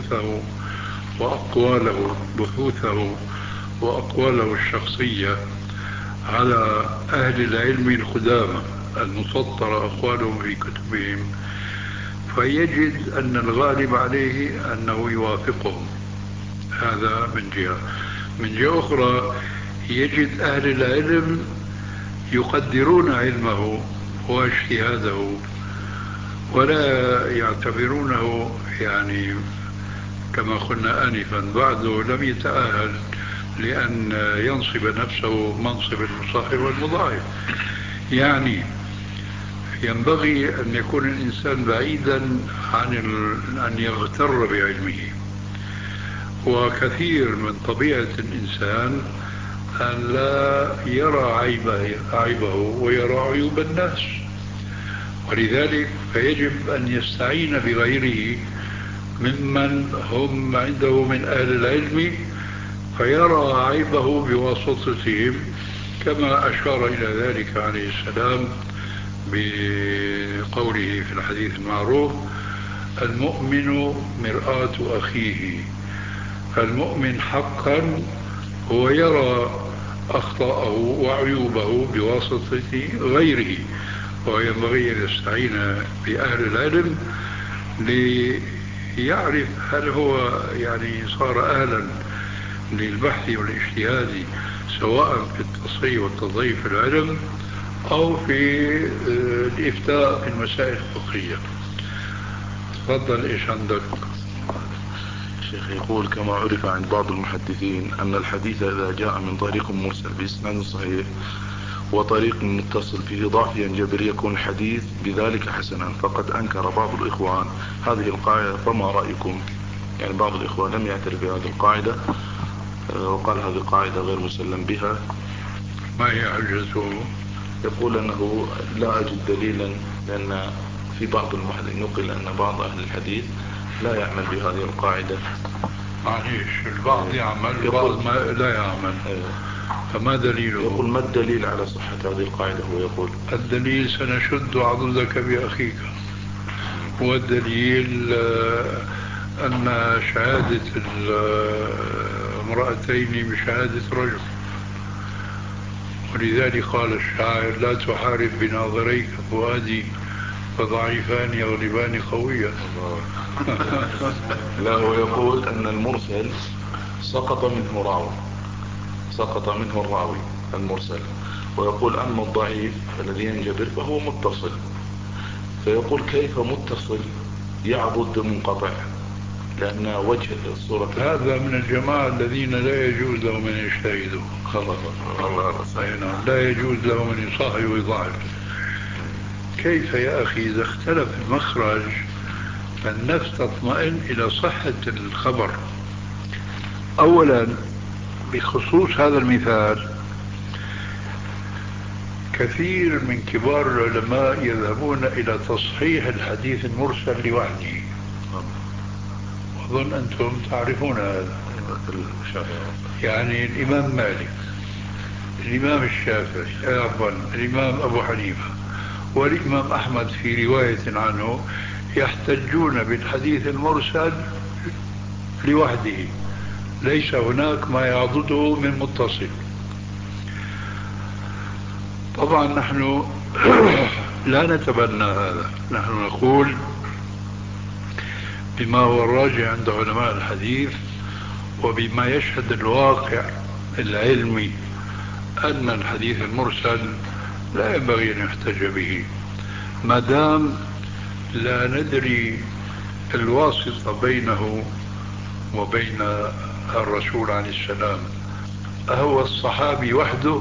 بحوثه وأقواله الشخصية على أهل العلم القدامى المسطرة أقوالهم في كتبهم، فيجد أن الغالب عليه أنه يوافقهم. هذا من جهة. من جهة أخرى يجد أهل العلم يقدرون علمه واجتهاده ولا يعتبرونه يعني كما قلنا آنفا بعده لم يتأهل لأن ينصب نفسه منصب المصحح والمضاعف. يعني ينبغي أن يكون الإنسان بعيدا عن أن يغتر بعلمه، وكثير من طبيعة الإنسان أن لا يرى عيبه ويرى عيوب الناس، ولذلك فيجب أن يستعين بغيره ممن هم عنده من أهل العلم فيرى عيبه بواسطتهم، كما أشار إلى ذلك عليه السلام بقوله في الحديث المعروف: المؤمن مرآة أخيه. المؤمن حقا هو يرى أخطاءه وعيوبه بواسطة غيره، وينبغي أن يستعين بأهل العلم ليعرف هل هو يعني صار أهلا للبحث والاجتهاد سواء في التصحيح والتضعيف في العلم أو في الإفتاء في المسائل الفقهية. تفضل، إيش عندك؟ الشيخ يقول: كما عرف عند بعض المحدثين أن الحديث إذا جاء من طريق مرسل بإسناد صحيح وطريق متصل فيه ضعف ينجبر يكون الحديث بذلك حسنا، فقد أنكر بعض الإخوان هذه القاعدة، فما رأيكم؟ يعني بعض الإخوان لم يعترف بهذه القاعدة وقال هذه القاعدة غير مسلم بها. ما هي حجته؟ يقول أنه لا أجد دليلا، لأن في بعض المحدثين نقل أن بعض أهل الحديث لا يعمل بهذه القاعدة. معليش، البعض يعمل البعض لا يعمل. فما دليله؟ يقول: ما الدليل على صحة هذه القاعدة؟ هو يقول: الدليل سنشد عضدك بأخيك. والدليل أن شهادة المرأتين بشهادة رجل، ولذلك قال الشاعر: لا تحارب بناظريك فؤادي فضعيفان يغلبان قويا. لا، هو يقول أن المرسل سقط منه الراوي المرسل، ويقول أما الضعيف الذي ينجبر فهو متصل. فيقول: كيف متصل يعضد منقطع؟ لأن وجه الصورة هذا من الجماعة الذين لا يجوز لهم أن يجتهدوا. لا يجوز لهم أن يصححوا ويضعف. كيف يا أخي إذا اختلف المخرج فالنفس تطمئن إلى صحة الخبر. أولا، بخصوص هذا المثال، كثير من كبار العلماء يذهبون إلى تصحيح الحديث المرسل لوحده، أظن أنتم تعرفون هذا. يعني الإمام مالك، الإمام الشافعي، الإمام أبو حنيفة والإمام أحمد في رواية عنه يحتجون بالحديث المرسل لوحده، ليس هناك ما يعضده من متصل. طبعا نحن لا نتبنى هذا، نحن نقول بما هو الراجع عند علماء الحديث وبما يشهد الواقع العلمي أن الحديث المرسل لا ينبغي أن يحتج به، ما دام لا ندري الواسطة بينه وبين الرسول عليه السلام، أهو الصحابي وحده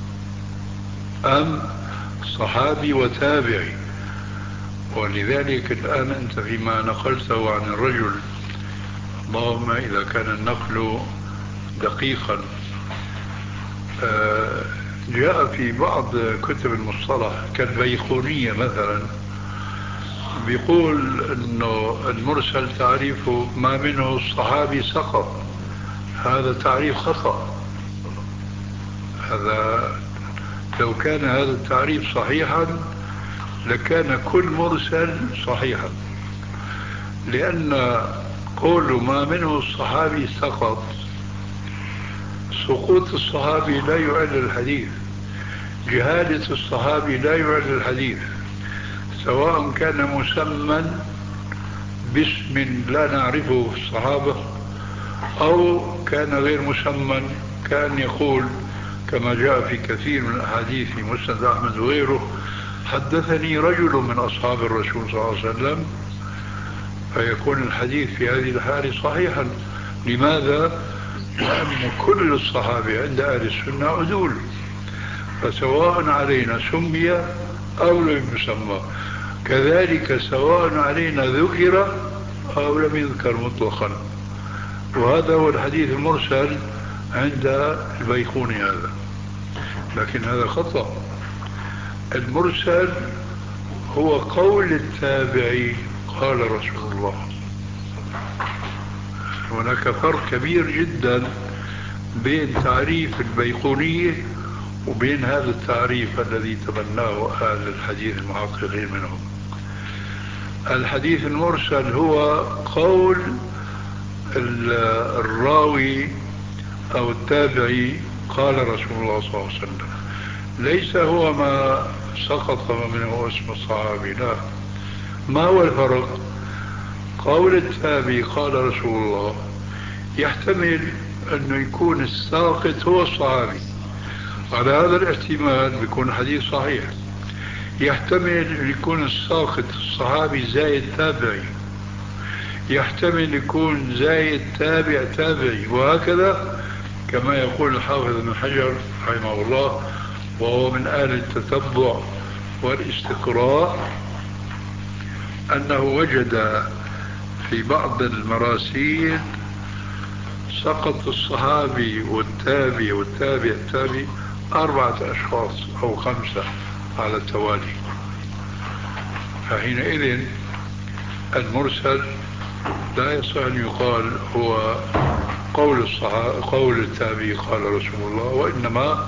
أم صحابي وتابعي؟ ولذلك الآن أنت فيما نقلته عن الرجل، اللهم إذا كان النقل دقيقا، جاء في بعض كتب المصطلح كالبيقونية مثلا بيقول أنه المرسل تعريفه ما منه الصحابي سقط. هذا تعريف خطأ. هذا لو كان هذا التعريف صحيحا لكان كل مرسل صحيحا، لأن قول ما منه الصحابي سقط، سقوط الصحابي لا يعل الحديث، جهالة الصحابي لا يعل الحديث، سواء كان مسمى باسم لا نعرفه في الصحابة أو كان غير مسمى، كان يقول كما جاء في كثير من الأحاديث في مسند أحمد وغيره: حدثني رجل من أصحاب الرسول صلى الله عليه وسلم، فيكون الحديث في هذه الحالة صحيحا. لماذا؟ لأن كل الصحابة عند أهل السنة عدول، فسواء علينا سمي أو لم يسمى، كذلك سواء علينا ذكر أو لم يذكر مطلقا. وهذا هو الحديث المرسل عند البيقوني هذا. لكن هذا خطأ. المرسل هو قول التابعي قال رسول الله. هناك فرق كبير جدا بين تعريف البيقونية وبين هذا التعريف الذي تبناه أهل الحديث المحققين منهم. الحديث المرسل هو قول الراوي أو التابعي قال رسول الله صلى الله عليه وسلم، ليس هو ما سقط منه اسم الصحابي. لا. ما هو الفرق؟ قول التابعي قال رسول الله يحتمل أنه يكون الساقط هو الصحابي، على هذا الاحتمال بيكون حديث صحيح. يحتمل أن يكون الساقط الصحابي زائد تابعي، يحتمل يكون زائد تابع تابعي، وهكذا كما يقول الحافظ ابن حجر رحمه الله، وهو من أهل التتبع والاستقراء، أنه وجد في بعض المراسيل سقط الصحابي والتابع والتابع التابع 4 أشخاص أو 5 على التوالي. فحينئذ المرسل لا يصح أن يقال هو قول التابعي قال رسول الله، وإنما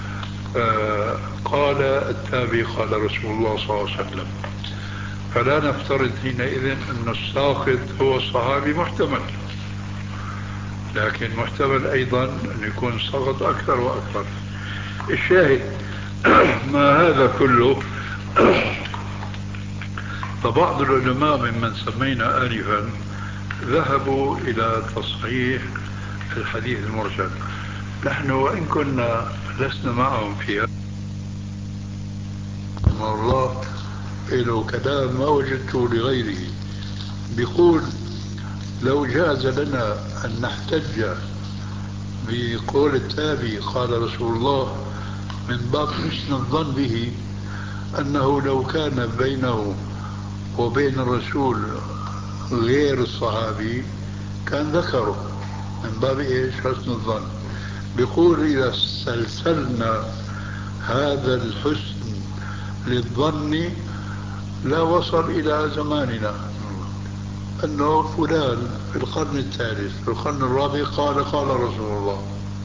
قال التابعي قال رسول الله صلى الله عليه وسلم. فلا نفترض حينئذ أن الساقط هو الصحابي. محتمل، لكن محتمل أيضا أن يكون سقط أكثر وأكثر. الشاهد ما هذا كله. فبعض العلماء ممن سمينا آنفا ذهبوا إلى تصحيح الحديث المرسل. نحن وإن كنا لسنا معهم فيها، الله له كلام ما وجدته لغيره، بيقول لو جاز لنا أن نحتج بقول التابعي قال رسول الله من باب حسن الظن به، أنه لو كان بينه وبين الرسول غير الصحابي كان ذكره، من باب إيش؟ حسن الظن. بيقول إذا سلسلنا هذا الحسن للظن لا وصل إلى زماننا، أنه فلان في القرن الثالث في القرن الرابع قال رسول الله.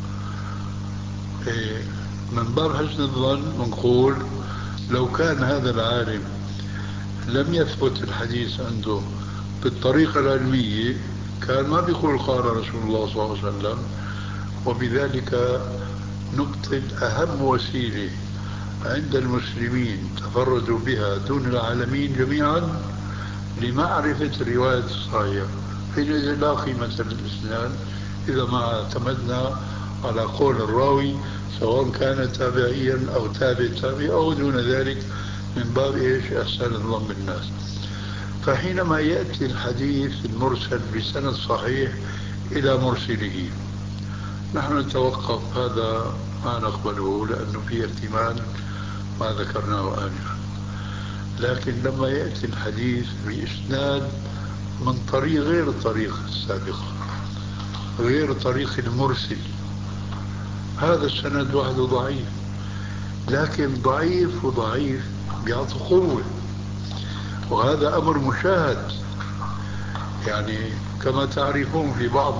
من باب حسن الظن نقول لو كان هذا العالم لم يثبت الحديث عنده بالطريقة العلمية كان ما بيقول قال رسول الله صلى الله عليه وسلم. وبذلك نبطل أهم وسيلة عند المسلمين تفردوا بها دون العالمين جميعا لمعرفة الرواية الصحيحة. حينئذ لا قيمة للإسناد إذا ما اعتمدنا على قول الراوي، سواء كان تابعيا أو تابعي أو دون ذلك، من باب إيش؟ إحسان الظن بالناس. فحينما يأتي الحديث المرسل بسند صحيح إلى مرسله نحن نتوقف، هذا ما نقبله لأنه فيه احتمال ما ذكرناه آنفا. لكن لما يأتي الحديث بإسناد من طريق غير الطريق السابقة، غير طريق المرسل، هذا السند وحده ضعيف، لكن ضعيف وضعيف بيعطي قوة، وهذا أمر مشاهد. يعني كما تعرفون في بعض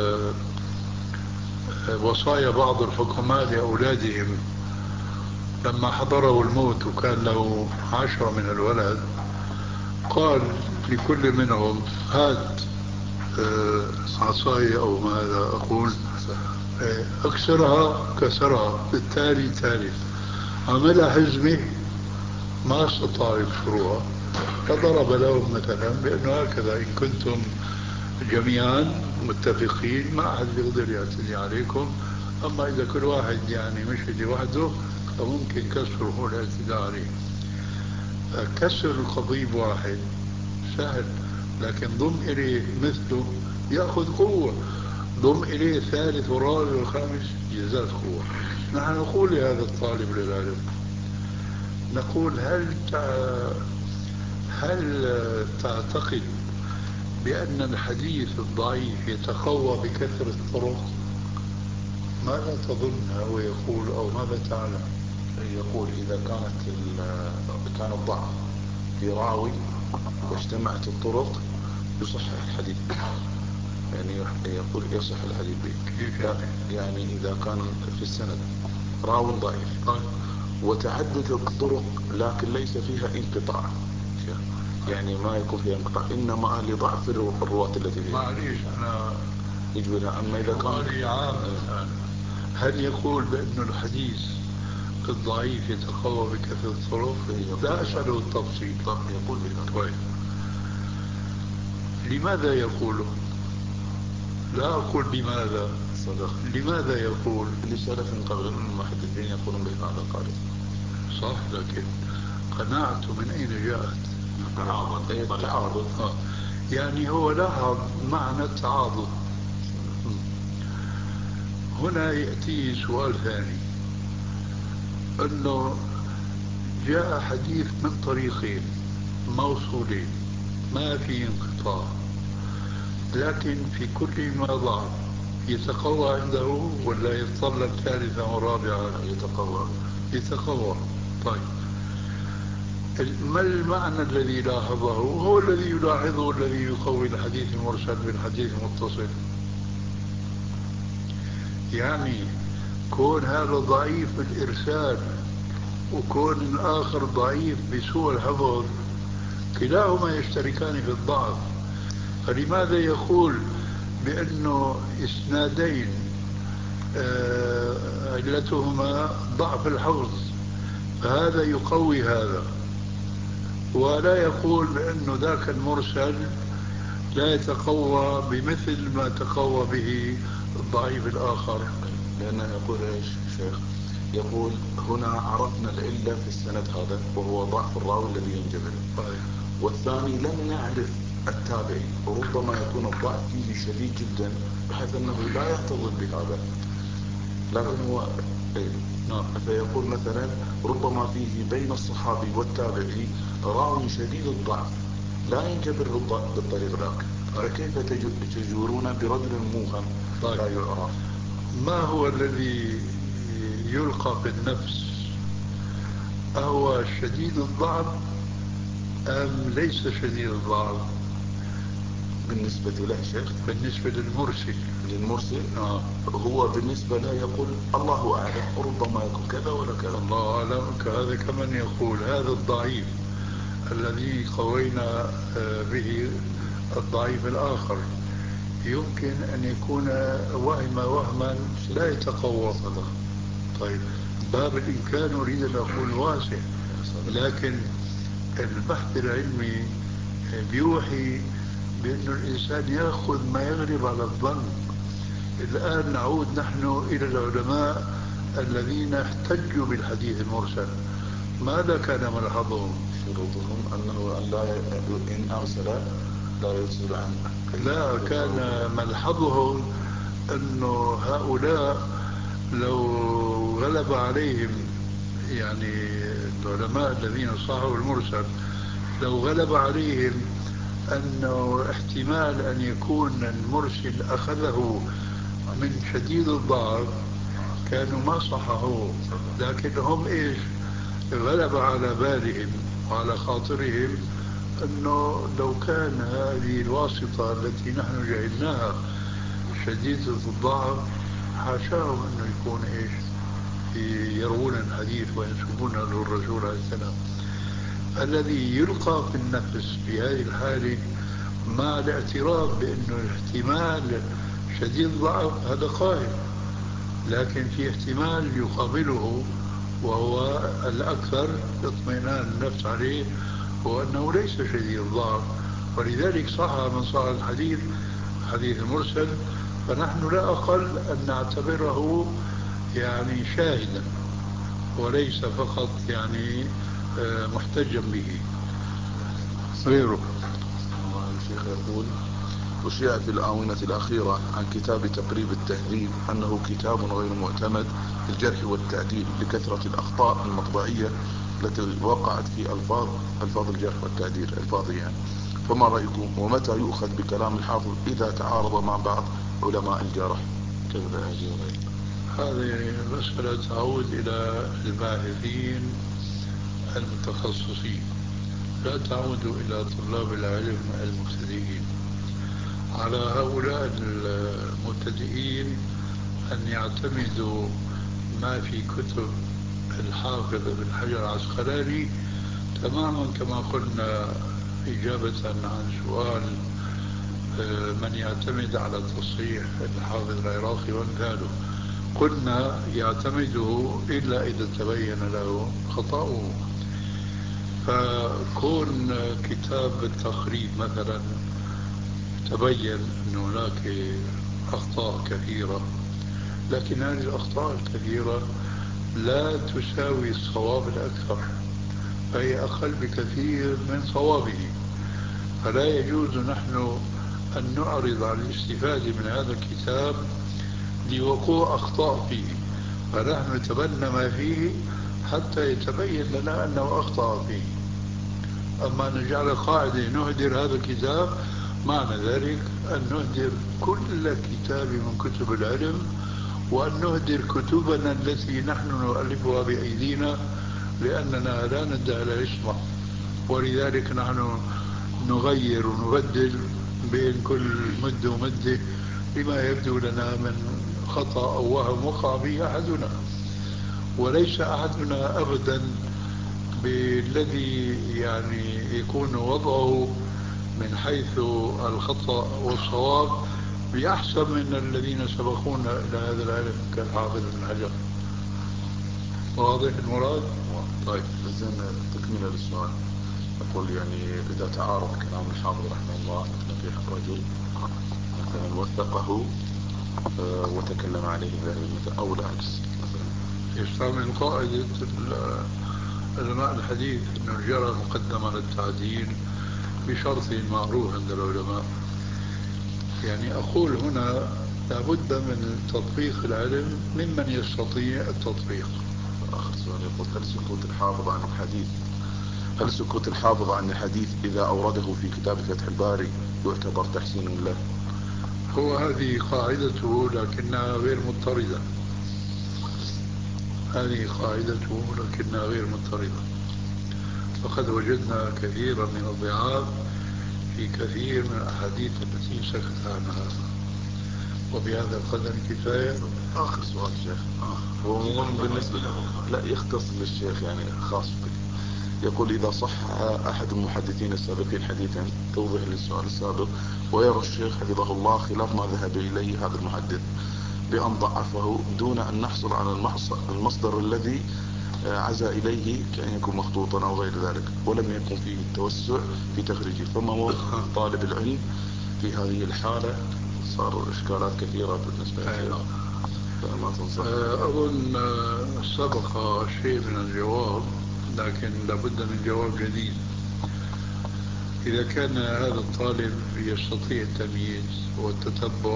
وصايا بعض الحكماء لأولادهم لما حضره الموت وكان له 10 من الولد، قال لكل منهم هات عصاية أو ماذا أقول اكسرها، كسرها، بالتالي ثالث عملها حزمة ما استطاعوا يكسروها، فضرب لهم مثلا بأنه هكذا إن كنتم جميعا متفقين ما أحد يقدر يعتدي عليكم، أما إذا كل واحد يعني مش لوحده فممكن كسره الاعتداء عليه. كسر القضيب واحد سهل، لكن ضم إليه مثله يأخذ قوة، ضم إليه الثالث والرابع والخامس يزداد قوة. نحن نقول لهذا الطالب للعلم، نقول هل تعتقد بأن الحديث الضعيف يتقوى بكثرة الطرق؟ ماذا تظن هو يقول أو ماذا تعلم؟ يقول إذا كان الضعف في راوي واجتمعت الطرق يصح الحديث، يعني يقول يصح الحديث به. يعني إذا كان في السند راو ضعيف وتعددت الطرق لكن ليس فيها انقطاع، يعني ما يكون فيها انقطاع، إنما لضعف الرواة التي فيها. معليش أنا يجبرها. أما إذا كان عام، هل يقول بأن الحديث الضعيف يتقوى بكثرة الطرق؟ لا أسأله التفصيل. طب يقول بذلك. طيب لماذا يقوله؟ لا أقول بماذا، صدق. لماذا يقول؟ لسلف قبل المحدثين يقولون بهذا قارئ. صح، لكن قناعته من أين جاءت؟ التعارض. يعني هو لاحظ معنى التعاضد. هنا يأتي سؤال ثاني، أنه جاء حديث من طريقين موصولين ما في انقطاع، لكن في كل ما ضعف يتقوى عنده ولا يتطلب ثالثا ورابعا؟ يتقوى. طيب ما المعنى الذي لاحظه؟ هو الذي يلاحظه الذي يقوي الحديث المرسل بالحديث المتصل. يعني كون هذا ضعيف بالإرسال وكون الآخر ضعيف بسوء الحفظ، كلاهما يشتركان في الضعف، فلماذا يقول بأنه إسنادين علتهما ضعف الحفظ فهذا يقوي هذا، ولا يقول بأنه ذاك المرسل لا يتقوى بمثل ما تقوى به الضعيف الآخر؟ لأنه يقول إيش شيخ؟ يقول هنا عرفنا العلة في السند هذا وهو ضعف الراوي الذي ينجبر. والثاني لم نعرف التابعي، وربما يكون الضعف فيه شديد جدا بحيث أنه لا يحتضن بهذا، لكن هو فيقول مثلا ربما فيه بين الصحابي والتابعي راوي شديد الضعف لا ينجبر بالطريق ذاك، فكيف تجورون برجل موهم لا يعرف؟ ما هو الذي يلقى في النفس؟ أهو شديد الضعف أم ليس شديد الضعف؟ بالنسبة له شيخ، بالنسبة للمرسل هو بالنسبة له يقول الله أعلم، ربما يكون كذا ولا كذا. الله أعلم. هذا كمن يقول هذا الضعيف الذي قوينا به الضعيف الآخر يمكن أن يكون وهما لا يتقوى. طيب باب الإمكان أريد أن أقول واسع، لكن البحث العلمي بيوحي بأن الإنسان يأخذ ما يغلب على الظن. الآن نعود نحن إلى العلماء الذين احتجوا بالحديث المرسل، ماذا كان ملحظهم؟ شروطهم أنه إن أرسل لا يرسل عنه. لا، كان ملحظهم أنه هؤلاء لو غلب عليهم، يعني العلماء الذين صححوا المرسل لو غلب عليهم أنه احتمال أن يكون المرسل أخذه من شديد الضعف كانوا ما صححوه، لكن هم إيش غلب على بالهم وعلى خاطرهم أنه لو كان هذه الواسطة التي نحن جهلناها شديدة الضعف حاشاهم أنه يكون إيش يروون الحديث وينسبون له الرسول عليه السلام. الذي يلقى في النفس في هذه الحالة مع الاعتراف بأنه الاحتمال شديد الضعف هذا قائم، لكن في احتمال يقابله وهو الأكثر اطمئنان النفس عليه هو أنه ليس شديد الضعف، ولذلك صح من صح الحديث حديث المرسل، فنحن لا أقل أن نعتبره يعني شاهدا وليس فقط يعني محتجا به غيره. الشيخ يقول أشيع في الآونة الأخيرة عن كتاب تقريب التهذيب أنه كتاب غير معتمد في الجرح والتعديل لكثرة الأخطاء المطبعية التي وقعت في ألفاظ الجرح والتعديل يعني، فما رأيكم؟ ومتى يؤخذ بكلام الحافظ إذا تعارض مع بعض علماء الجرح؟ كيف هذه رأيك؟ هذه المسألة تعود إلى الباحثين المتخصصين، لا تعود إلى طلاب العلم المبتدئين. على هؤلاء المبتدئين أن يعتمدوا ما في كتب الحافظ ابن حجر العسقلاني تماما كما قلنا إجابة عن سؤال من يعتمد على تصحيح الحافظ العراقي وامثاله. قلنا يعتمده إلا إذا تبين له خطأه. فكون كتاب التقريب مثلا تبين أن هناك أخطاء كثيرة، لكن هذه الأخطاء الكثيرة لا تساوي الصواب الأكثر، فهي أقل بكثير من صوابه. فلا يجوز نحن أن نعرض عن الاستفادة من هذا الكتاب لوقوع أخطاء فيه، فنحن نتبنى ما فيه حتى يتبين لنا أنه أخطأ فيه. أما نجعل قاعدة نهدر هذا الكتاب، معنى ذلك أن نهدر كل كتاب من كتب العلم، وأن نهدر كتبنا التي نحن نؤلفها بأيدينا، لأننا لا ندعي العصمة، ولذلك نحن نغير ونبدل بين كل مد ومده بما يبدو لنا من خطأ أو وهم وقع به أحدنا. وليس أحدنا أبدا بالذي يعني يكون وضعه من حيث الخطأ والصواب بأحسن من الذين سبقونا إلى هذا العلم كالحافظ بن حجر. واضح المراد؟ طيب، إذن تكملة للسؤال. أقول يعني إذا تعارض كلام الحافظ رحمه الله في رجل مثلا وثقه وتكلم عليه الذهبي مثلا، أو العكس مثلا، يستعمل قاعدة علماء الحديث أنه الجرح مقدم على التعديل بشرط معروف عند العلماء. يعني أقول هنا لابد من تطبيق العلم ممن يستطيع التطبيق. آخر سؤال يقول: هل سكوت الحافظ عن الحديث إذا أورده في كتاب فتح الباري يعتبر تحسين له؟ هو هذه قاعدته لكنها غير مضطردة. هذه قاعدته لكنها غير مضطردة. فقد وجدنا كثيرا من الضعاف في كثير من الأحاديث التي سكت عنها، وبهذا القدر كفاية. آخر سؤال شيخ، هو مهم بالنسبة لا يختص للشيخ يعني خاص بك. يقول: إذا صح أحد المحدثين السابقين حديثا توضح للسؤال السابق، ويرى الشيخ حفظه الله خلاف ما ذهب إليه هذا المحدث بأن ضعفه دون أن نحصل على المصدر الذي عزى إليه، كأن يكون مخطوطا أو غير ذلك، ولم يكن فيه التوسع في تخريجه، فما هو طالب العلم في هذه الحالة؟ صار إشكالات كثيرة بالنسبة له. فما تنصح؟ أظن سبق شيء من الجواب، لكن لابد من جواب جديد. إذا كان هذا الطالب يستطيع التمييز والتتبع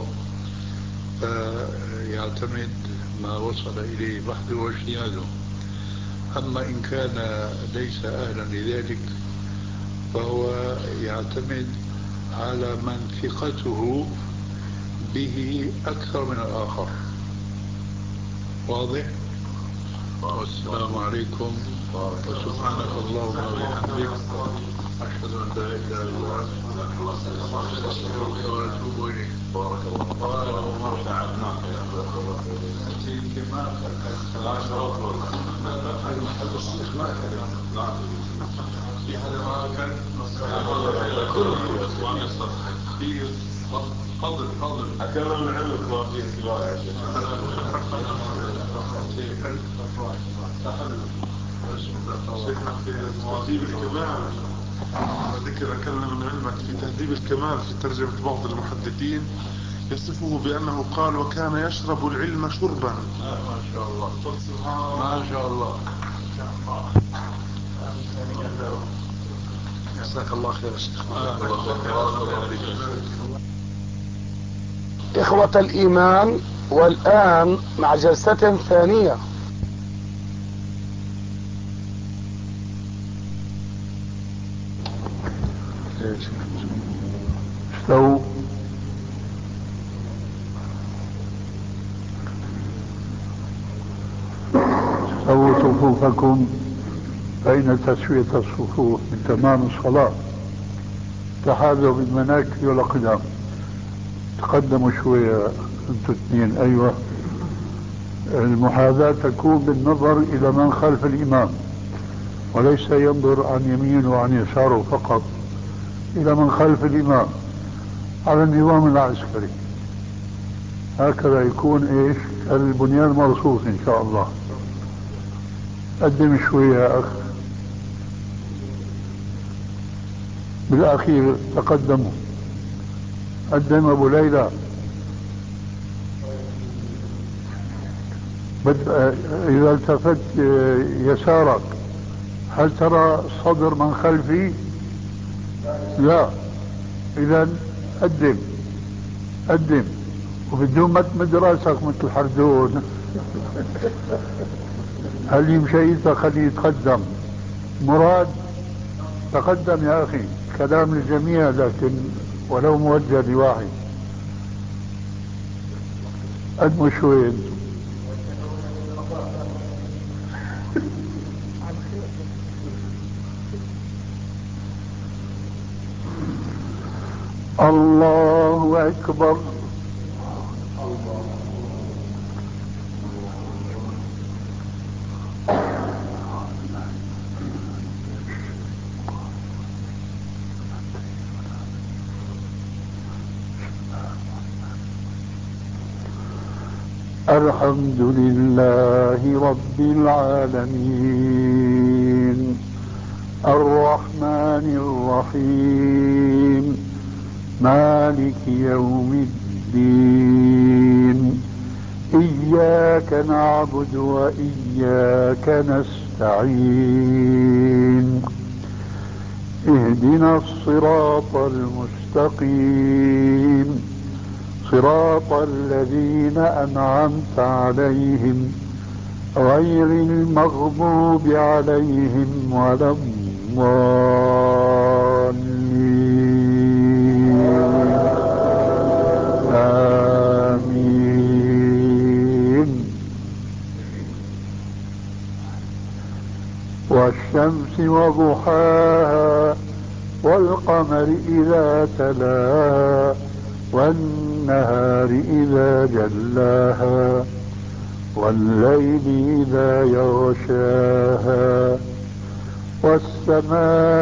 فيعتمد ما وصل إليه بحثه واجتهاده. أما إن كان ليس أهلا لذلك فهو يعتمد على من ثقته به أكثر من الآخر. واضح؟ والسلام عليكم وسبحانك اللهم وبحمدك، أشهد أن لا إله إلا أنت أستغفرك وأتوب إليك. بارك الله تعبناك في هذا ما كان فضل أكرم العلم ما فيه سواء يا شيخ. شيخنا في تهذيب الكمال ذكر أكرم من علمك في تهذيب الكمال في ترجمة بعض المحدثين يصفه بأنه قال: وكان يشرب العلم شربا. ما شاء الله، ما شاء الله. جزاك الله خير يا شيخ. إخوة الإيمان، والآن مع جلسة ثانية. استووا سووا صفوفكم فإن تسوية الصفوف من تمام الصلاة. تحاذوا بالمناكب والأقدام. تقدموا شوية انتوا اثنين. أيوة، المحاذاة تكون بالنظر إلى من خلف الإمام، وليس ينظر عن يمينه وعن يساره فقط، إلى من خلف الإمام على النظام العسكري. هكذا يكون إيش البنيان مرصوص إن شاء الله. قدم شوية يا أخ. بالأخير تقدموا. قدم أبو ليلى. إذا التفت يسارك هل ترى صدر من خلفي؟ لا. إذا قدم وبدون ما تمد راسك مثل حردون. هل يمشي خليه يتقدم. مراد تقدم يا أخي. كلام للجميع لكن ولو موجه لواحد. قدموا شوي. الله أكبر. الحمد لله رب العالمين الرحمن الرحيم مالك يوم الدين إياك نعبد وإياك نستعين اهدنا الصراط المستقيم صراط الذين أنعمت عليهم غير المغضوب عليهم ولا الضالين آمين. والشمس وضحاها والقمر إذا تلاها والنهار إذا جلاها والليل إذا يغشاها والسماء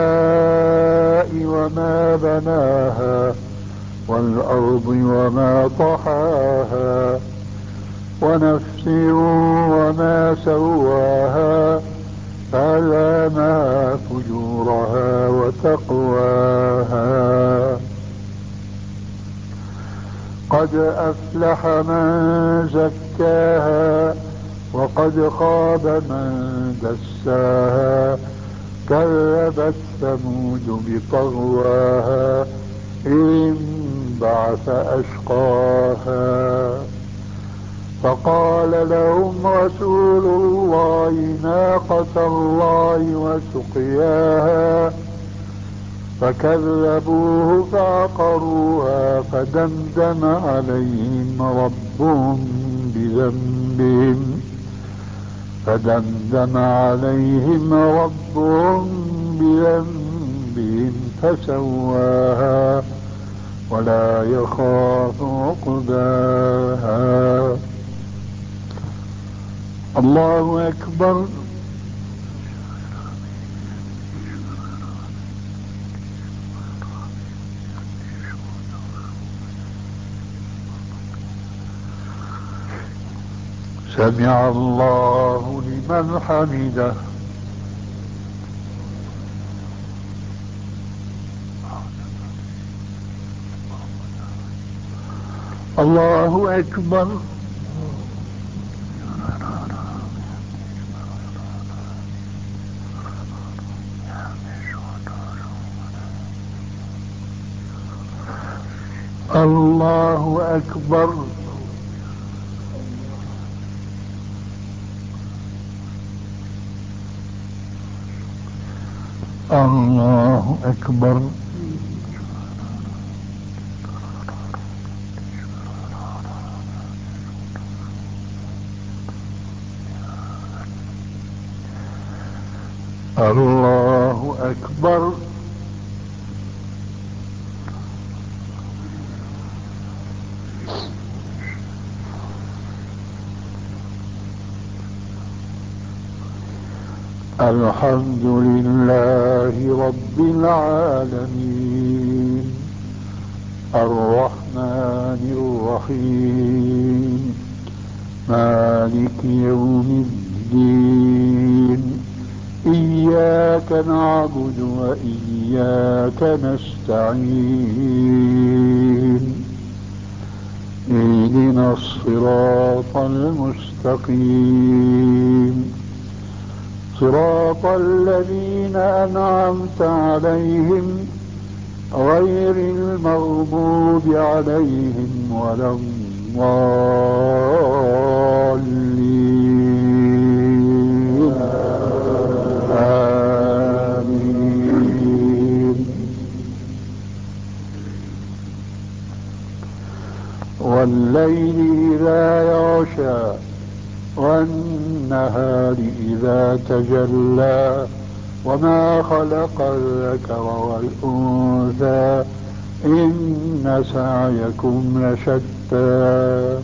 وما بناها والأرض وما طحاها ونفس وما سواها فألهمها فجورها وتقواها قد أفلح من زكاها وقد خاب من دساها كذبت ثمود بطغواها إذ انبعث أشقاها فقال لهم رسول الله ناقة الله وسقياها فكذبوه فعقروها فدمدم عليهم ربهم بذنبهم فسواها ولا يخاف عقباها. الله أكبر. سمع الله لمن حمده. الله أكبر. الله أكبر. الله أكبر. الله أكبر. الحمد لله رب العالمين الرحمن الرحيم مالك يوم الدين إياك نعبد وإياك نستعين اهدنا الصراط المستقيم صراط الذين أنعمت عليهم غير المغضوب عليهم ولا الضالين آمين. والليل إذا يغشى والنهار إذا تجلى وما خلق الذكر والأنثى إن سعيكم لشتى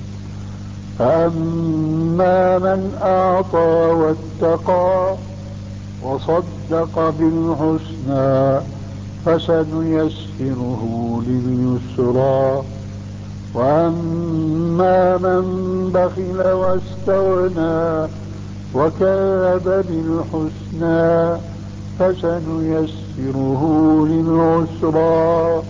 فأما من أعطى واتقى وصدق بالحسنى فسنيسره لليسرى وأما من بخل واستغنى وكذب بالحسنى فسنيسره للعسرى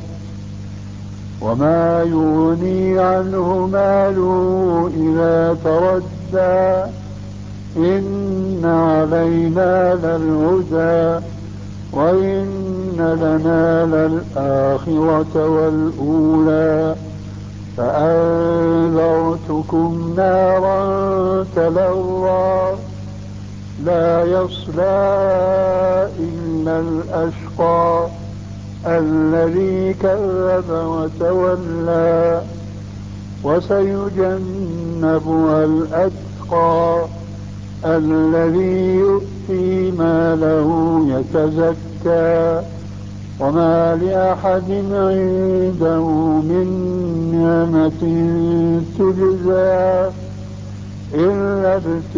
وما يغني عنه ماله إذا تردى إن علينا للهدى وإن لنا للآخرة والأولى فأنذرتكم نارا تلظى لا يصلى إلا الأشقى الذي كذب وتولى وسيجنبها الأتقى الذي يؤتي ماله يتزكى وما لأحد عنده من نعمة تجزى إلا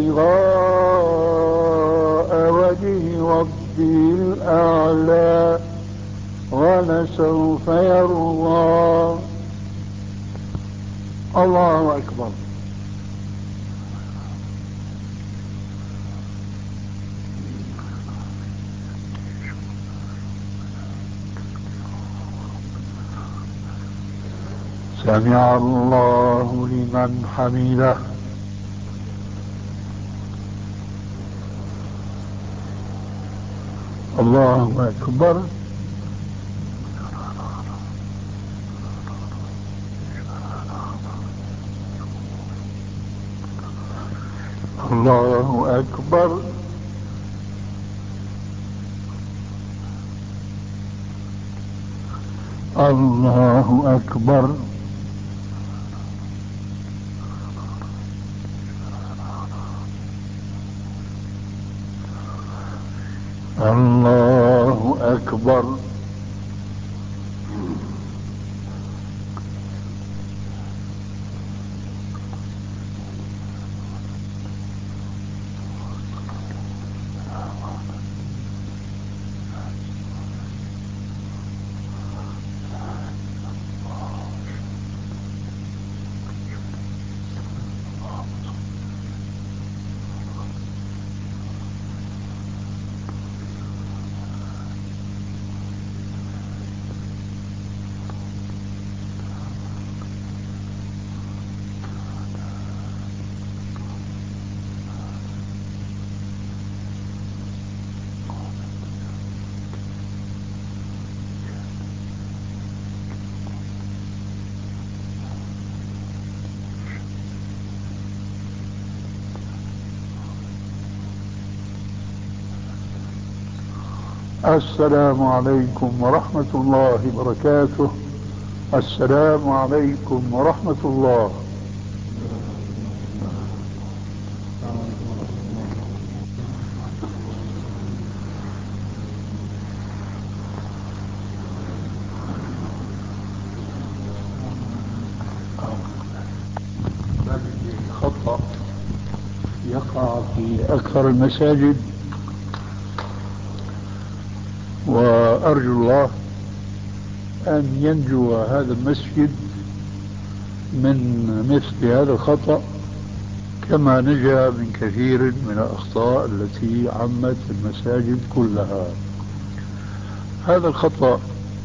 ابتغاء وجه ربه الأعلى ولسوف يرضى. الله أكبر. سمع الله لمن حمده. الله أكبر. الله أكبر. الله أكبر. الله أكبر. السلام عليكم ورحمة الله وبركاته. السلام عليكم ورحمة الله. يقع في أكثر المساجد، وأرجو الله أن ينجو هذا المسجد من مثل هذا الخطأ كما نجا من كثير من الأخطاء التي عمت المساجد كلها. هذا الخطأ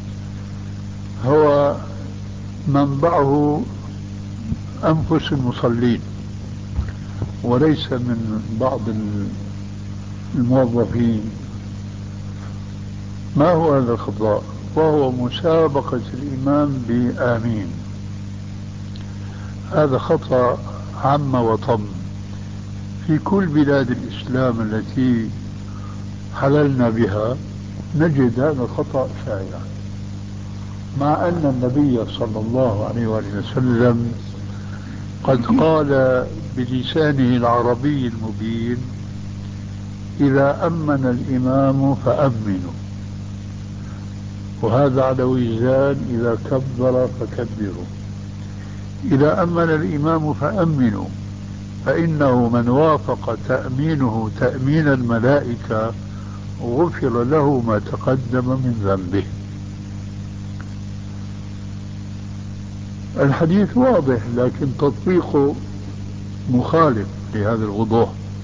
هو منبعه أنفس المصلين وليس من بعض الموظفين. ما هو هذا الخطأ؟ وهو مسابقة الإمام بآمين. هذا خطأ عم وطم في كل بلاد الإسلام التي حللنا بها، نجد هذا الخطأ شائع، مع أن النبي صلى الله عليه وسلم قد قال بلسانه العربي المبين: إذا أمن الإمام فأمنوا، وهذا على وزان إذا كبر فكبروا. إذا أمن الإمام فأمنوا، فإنه من وافق تأمينه تأمين الملائكة غفر له ما تقدم من ذنبه. الحديث واضح، لكن تطبيقه مخالف لهذا الوضوح.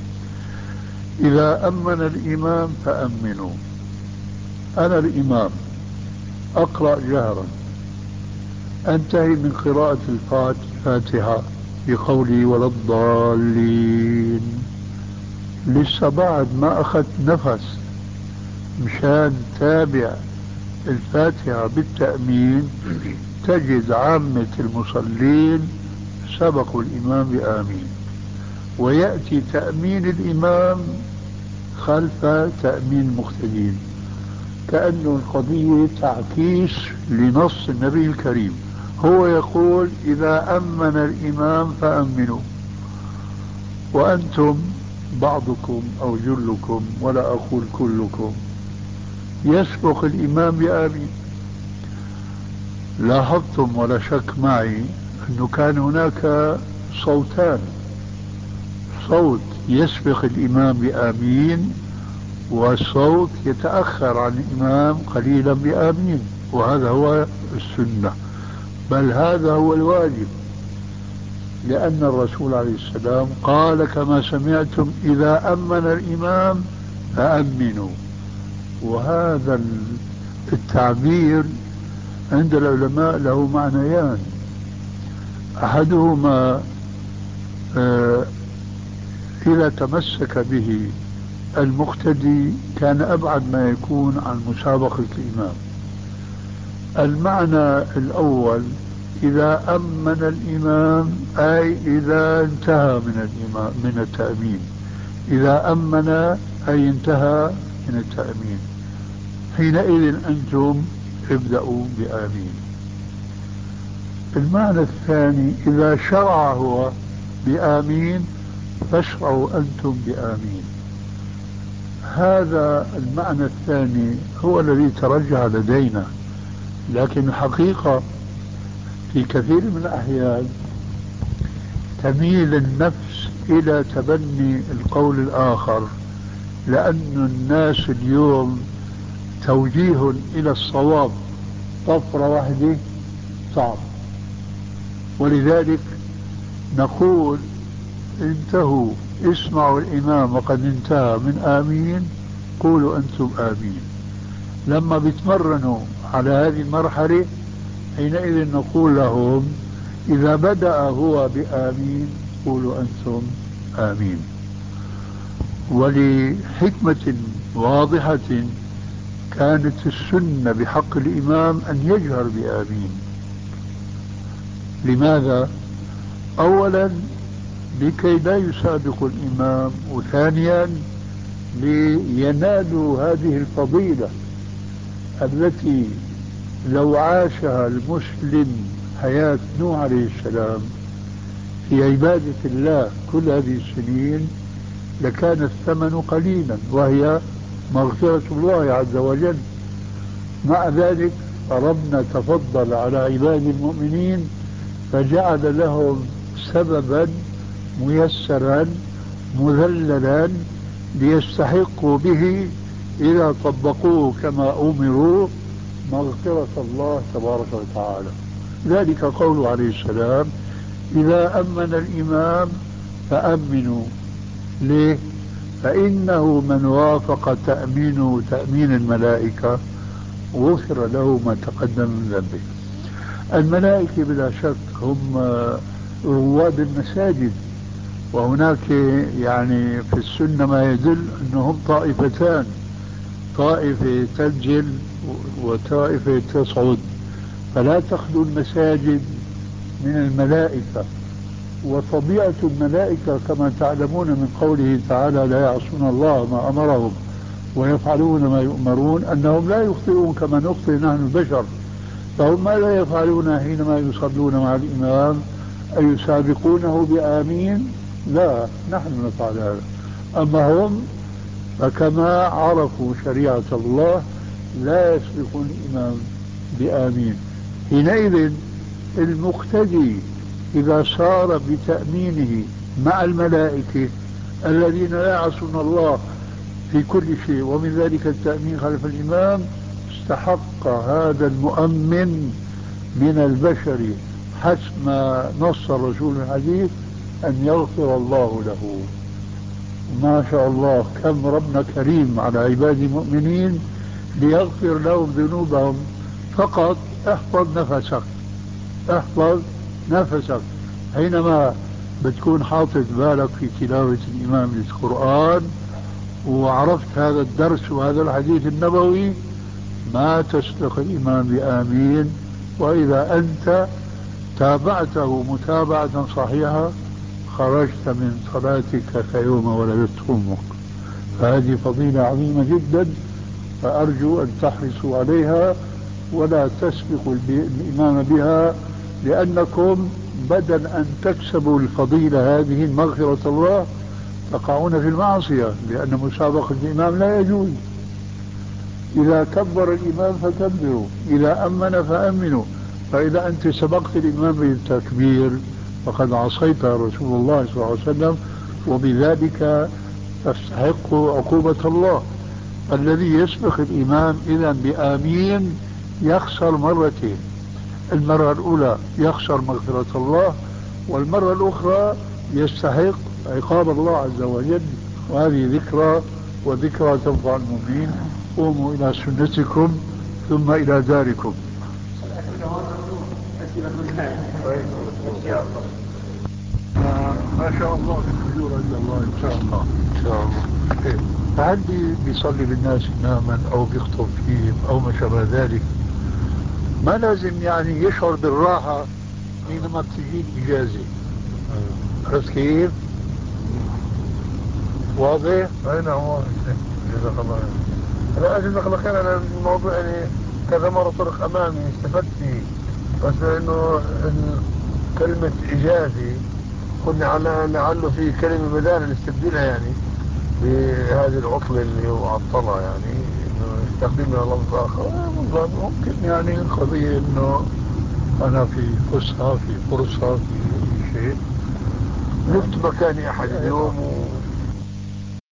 إذا أمن الإمام فأمنوا، أنا الإمام أقرأ جهرا، أنتهي من قراءة الفاتحة بقولي ولا الضالين، لسه بعد ما أخذت نفس مشان تابع الفاتحة بالتأمين، تجد عامة المصلين سبقوا الإمام بآمين، ويأتي تأمين الإمام خلف تأمين المقتدين، كأنه القضية تعكيس لنص النبي الكريم. هو يقول إذا أمن الإمام فأمنوا، وأنتم بعضكم أو جلكم ولا أقول كلكم يسبق الإمام بآمين. لاحظتم ولا شك معي أنه كان هناك صوتان: صوت يسبق الإمام بآمين، والصوت يتأخر عن الإمام قليلا بآمين، وهذا هو السنة، بل هذا هو الواجب، لأن الرسول عليه السلام قال كما سمعتم إذا أمن الإمام فأمنوا. وهذا التعبير عند العلماء له معنيان: أحدهما إذا تمسك به المقتدي كان أبعد ما يكون عن مسابقة الإمام. المعنى الأول إذا أمن الإمام أي إذا انتهى من التأمين، إذا أمن أي انتهى من التأمين، حينئذ أنتم ابدأوا بآمين. المعنى الثاني إذا شرع هو بآمين فاشرعوا أنتم بآمين. هذا المعنى الثاني هو الذي ترجح لدينا، لكن الحقيقة في كثير من الأحيان تميل النفس إلى تبني القول الآخر، لأن الناس اليوم توجيه إلى الصواب طفرة واحدة صعب، ولذلك نقول انتهوا، اسمعوا الإمام وقد انتهى من آمين، قولوا أنتم آمين. لما بيتمرنوا على هذه المرحلة حينئذ نقول لهم إذا بدأ هو بآمين قولوا أنتم آمين. ولحكمة واضحة كانت السنة بحق الإمام أن يجهر بآمين. لماذا؟ أولا لكي لا يسابق الإمام، وثانيا لينالوا هذه الفضيلة التي لو عاشها المسلم حياة نوح عليه السلام في عبادة الله كل هذه السنين لكان الثمن قليلا، وهي مغفرة الله عز وجل. مع ذلك ربنا تفضل على عباد المؤمنين فجعل لهم سببا ميسرا مذللا ليستحقوا به إذا طبقوه كما أمروا مغفرة الله تبارك وتعالى. ذلك قوله عليه السلام: إذا أمن الإمام فأمنوا. ليه؟ فإنه من وافق تأمينه تأمين الملائكة غفر له ما تقدم من ذنبه. الملائكة بلا شك هم رواد المساجد، وهناك يعني في السنة ما يدل أنهم طائفتان: طائفة تنزل وطائفة تصعد، فلا تخلو المساجد من الملائكة. وطبيعة الملائكة كما تعلمون من قوله تعالى: لا يعصون الله ما أمرهم ويفعلون ما يؤمرون، أنهم لا يخطئون كما نخطئ نحن البشر. فهم ماذا يفعلون حينما يصلون مع الإمام؟ أيسابقونه بآمين؟ لا، نحن نفعل هذا. أما هم فكما عرفوا شريعة الله لا يسبقون الإمام بآمين. حينئذ المقتدي إذا صار بتأمينه مع الملائكة الذين لا يعصون الله في كل شيء، ومن ذلك التأمين خلف الإمام، استحق هذا المؤمن من البشر حسب ما نص الرسول في الحديث أن يغفر الله له. ما شاء الله كم ربنا كريم على عباد المؤمنين ليغفر لهم ذنوبهم. فقط احفظ نفسك، احفظ نفسك حينما بتكون حاطط بالك في تلاوة الإمام للقرآن وعرفت هذا الدرس وهذا الحديث النبوي، ما تسبق الإمام بآمين. وإذا أنت تابعته متابعة صحيحة خرجت من صلاتك كيوم ولدت أمك. فهذه فضيلة عظيمة جدا، فأرجو أن تحرصوا عليها ولا تسبقوا الإمام بها، لأنكم بدل أن تكسبوا الفضيلة هذه مغفرة الله تقعون في المعصية، لأن مسابقة الإمام لا يجوز. إذا كبر الإمام فكبروا، إذا أمن فأمنوا. فإذا أنت سبقت الإمام بالتكبير فقد عصيت رسول الله صلى الله عليه وسلم، وبذلك تستحق عقوبة الله. الذي يسبق الإمام إذا بآمين يخسر مرتين: المرة الأولى يخسر مغفرة الله، والمرة الأخرى يستحق عقاب الله عز وجل. وهذه ذكرى، وذكرى تنفع المؤمنين. قوموا إلى سنتكم ثم إلى داركم. ما شاء الله الحضور عند الله إن شاء الله. إن شاء الله. فهل بيصلي بالناس إماما أو بيخطب فيهم أو ما شابه ذلك، ما لازم يعني يشعر بالراحة حينما تجي إجازة. عرفت كيف؟ واضح؟ أين هو؟ جزاك الله خير. أنا أجزاك الله خير على الموضوع، يعني كذا مرة طرق أمامي استفدت فيه، بس إنه كلمة إجازة قلنا على لعله في كلمة بدال نستبدلها يعني بهذه العطلة اللي هو عطلها، يعني إنه يستخدمها لفظ آخر. ممكن يعني القضية إنه أنا في فسحة، في فرصة، في شيء، نفت مكاني أحد اليوم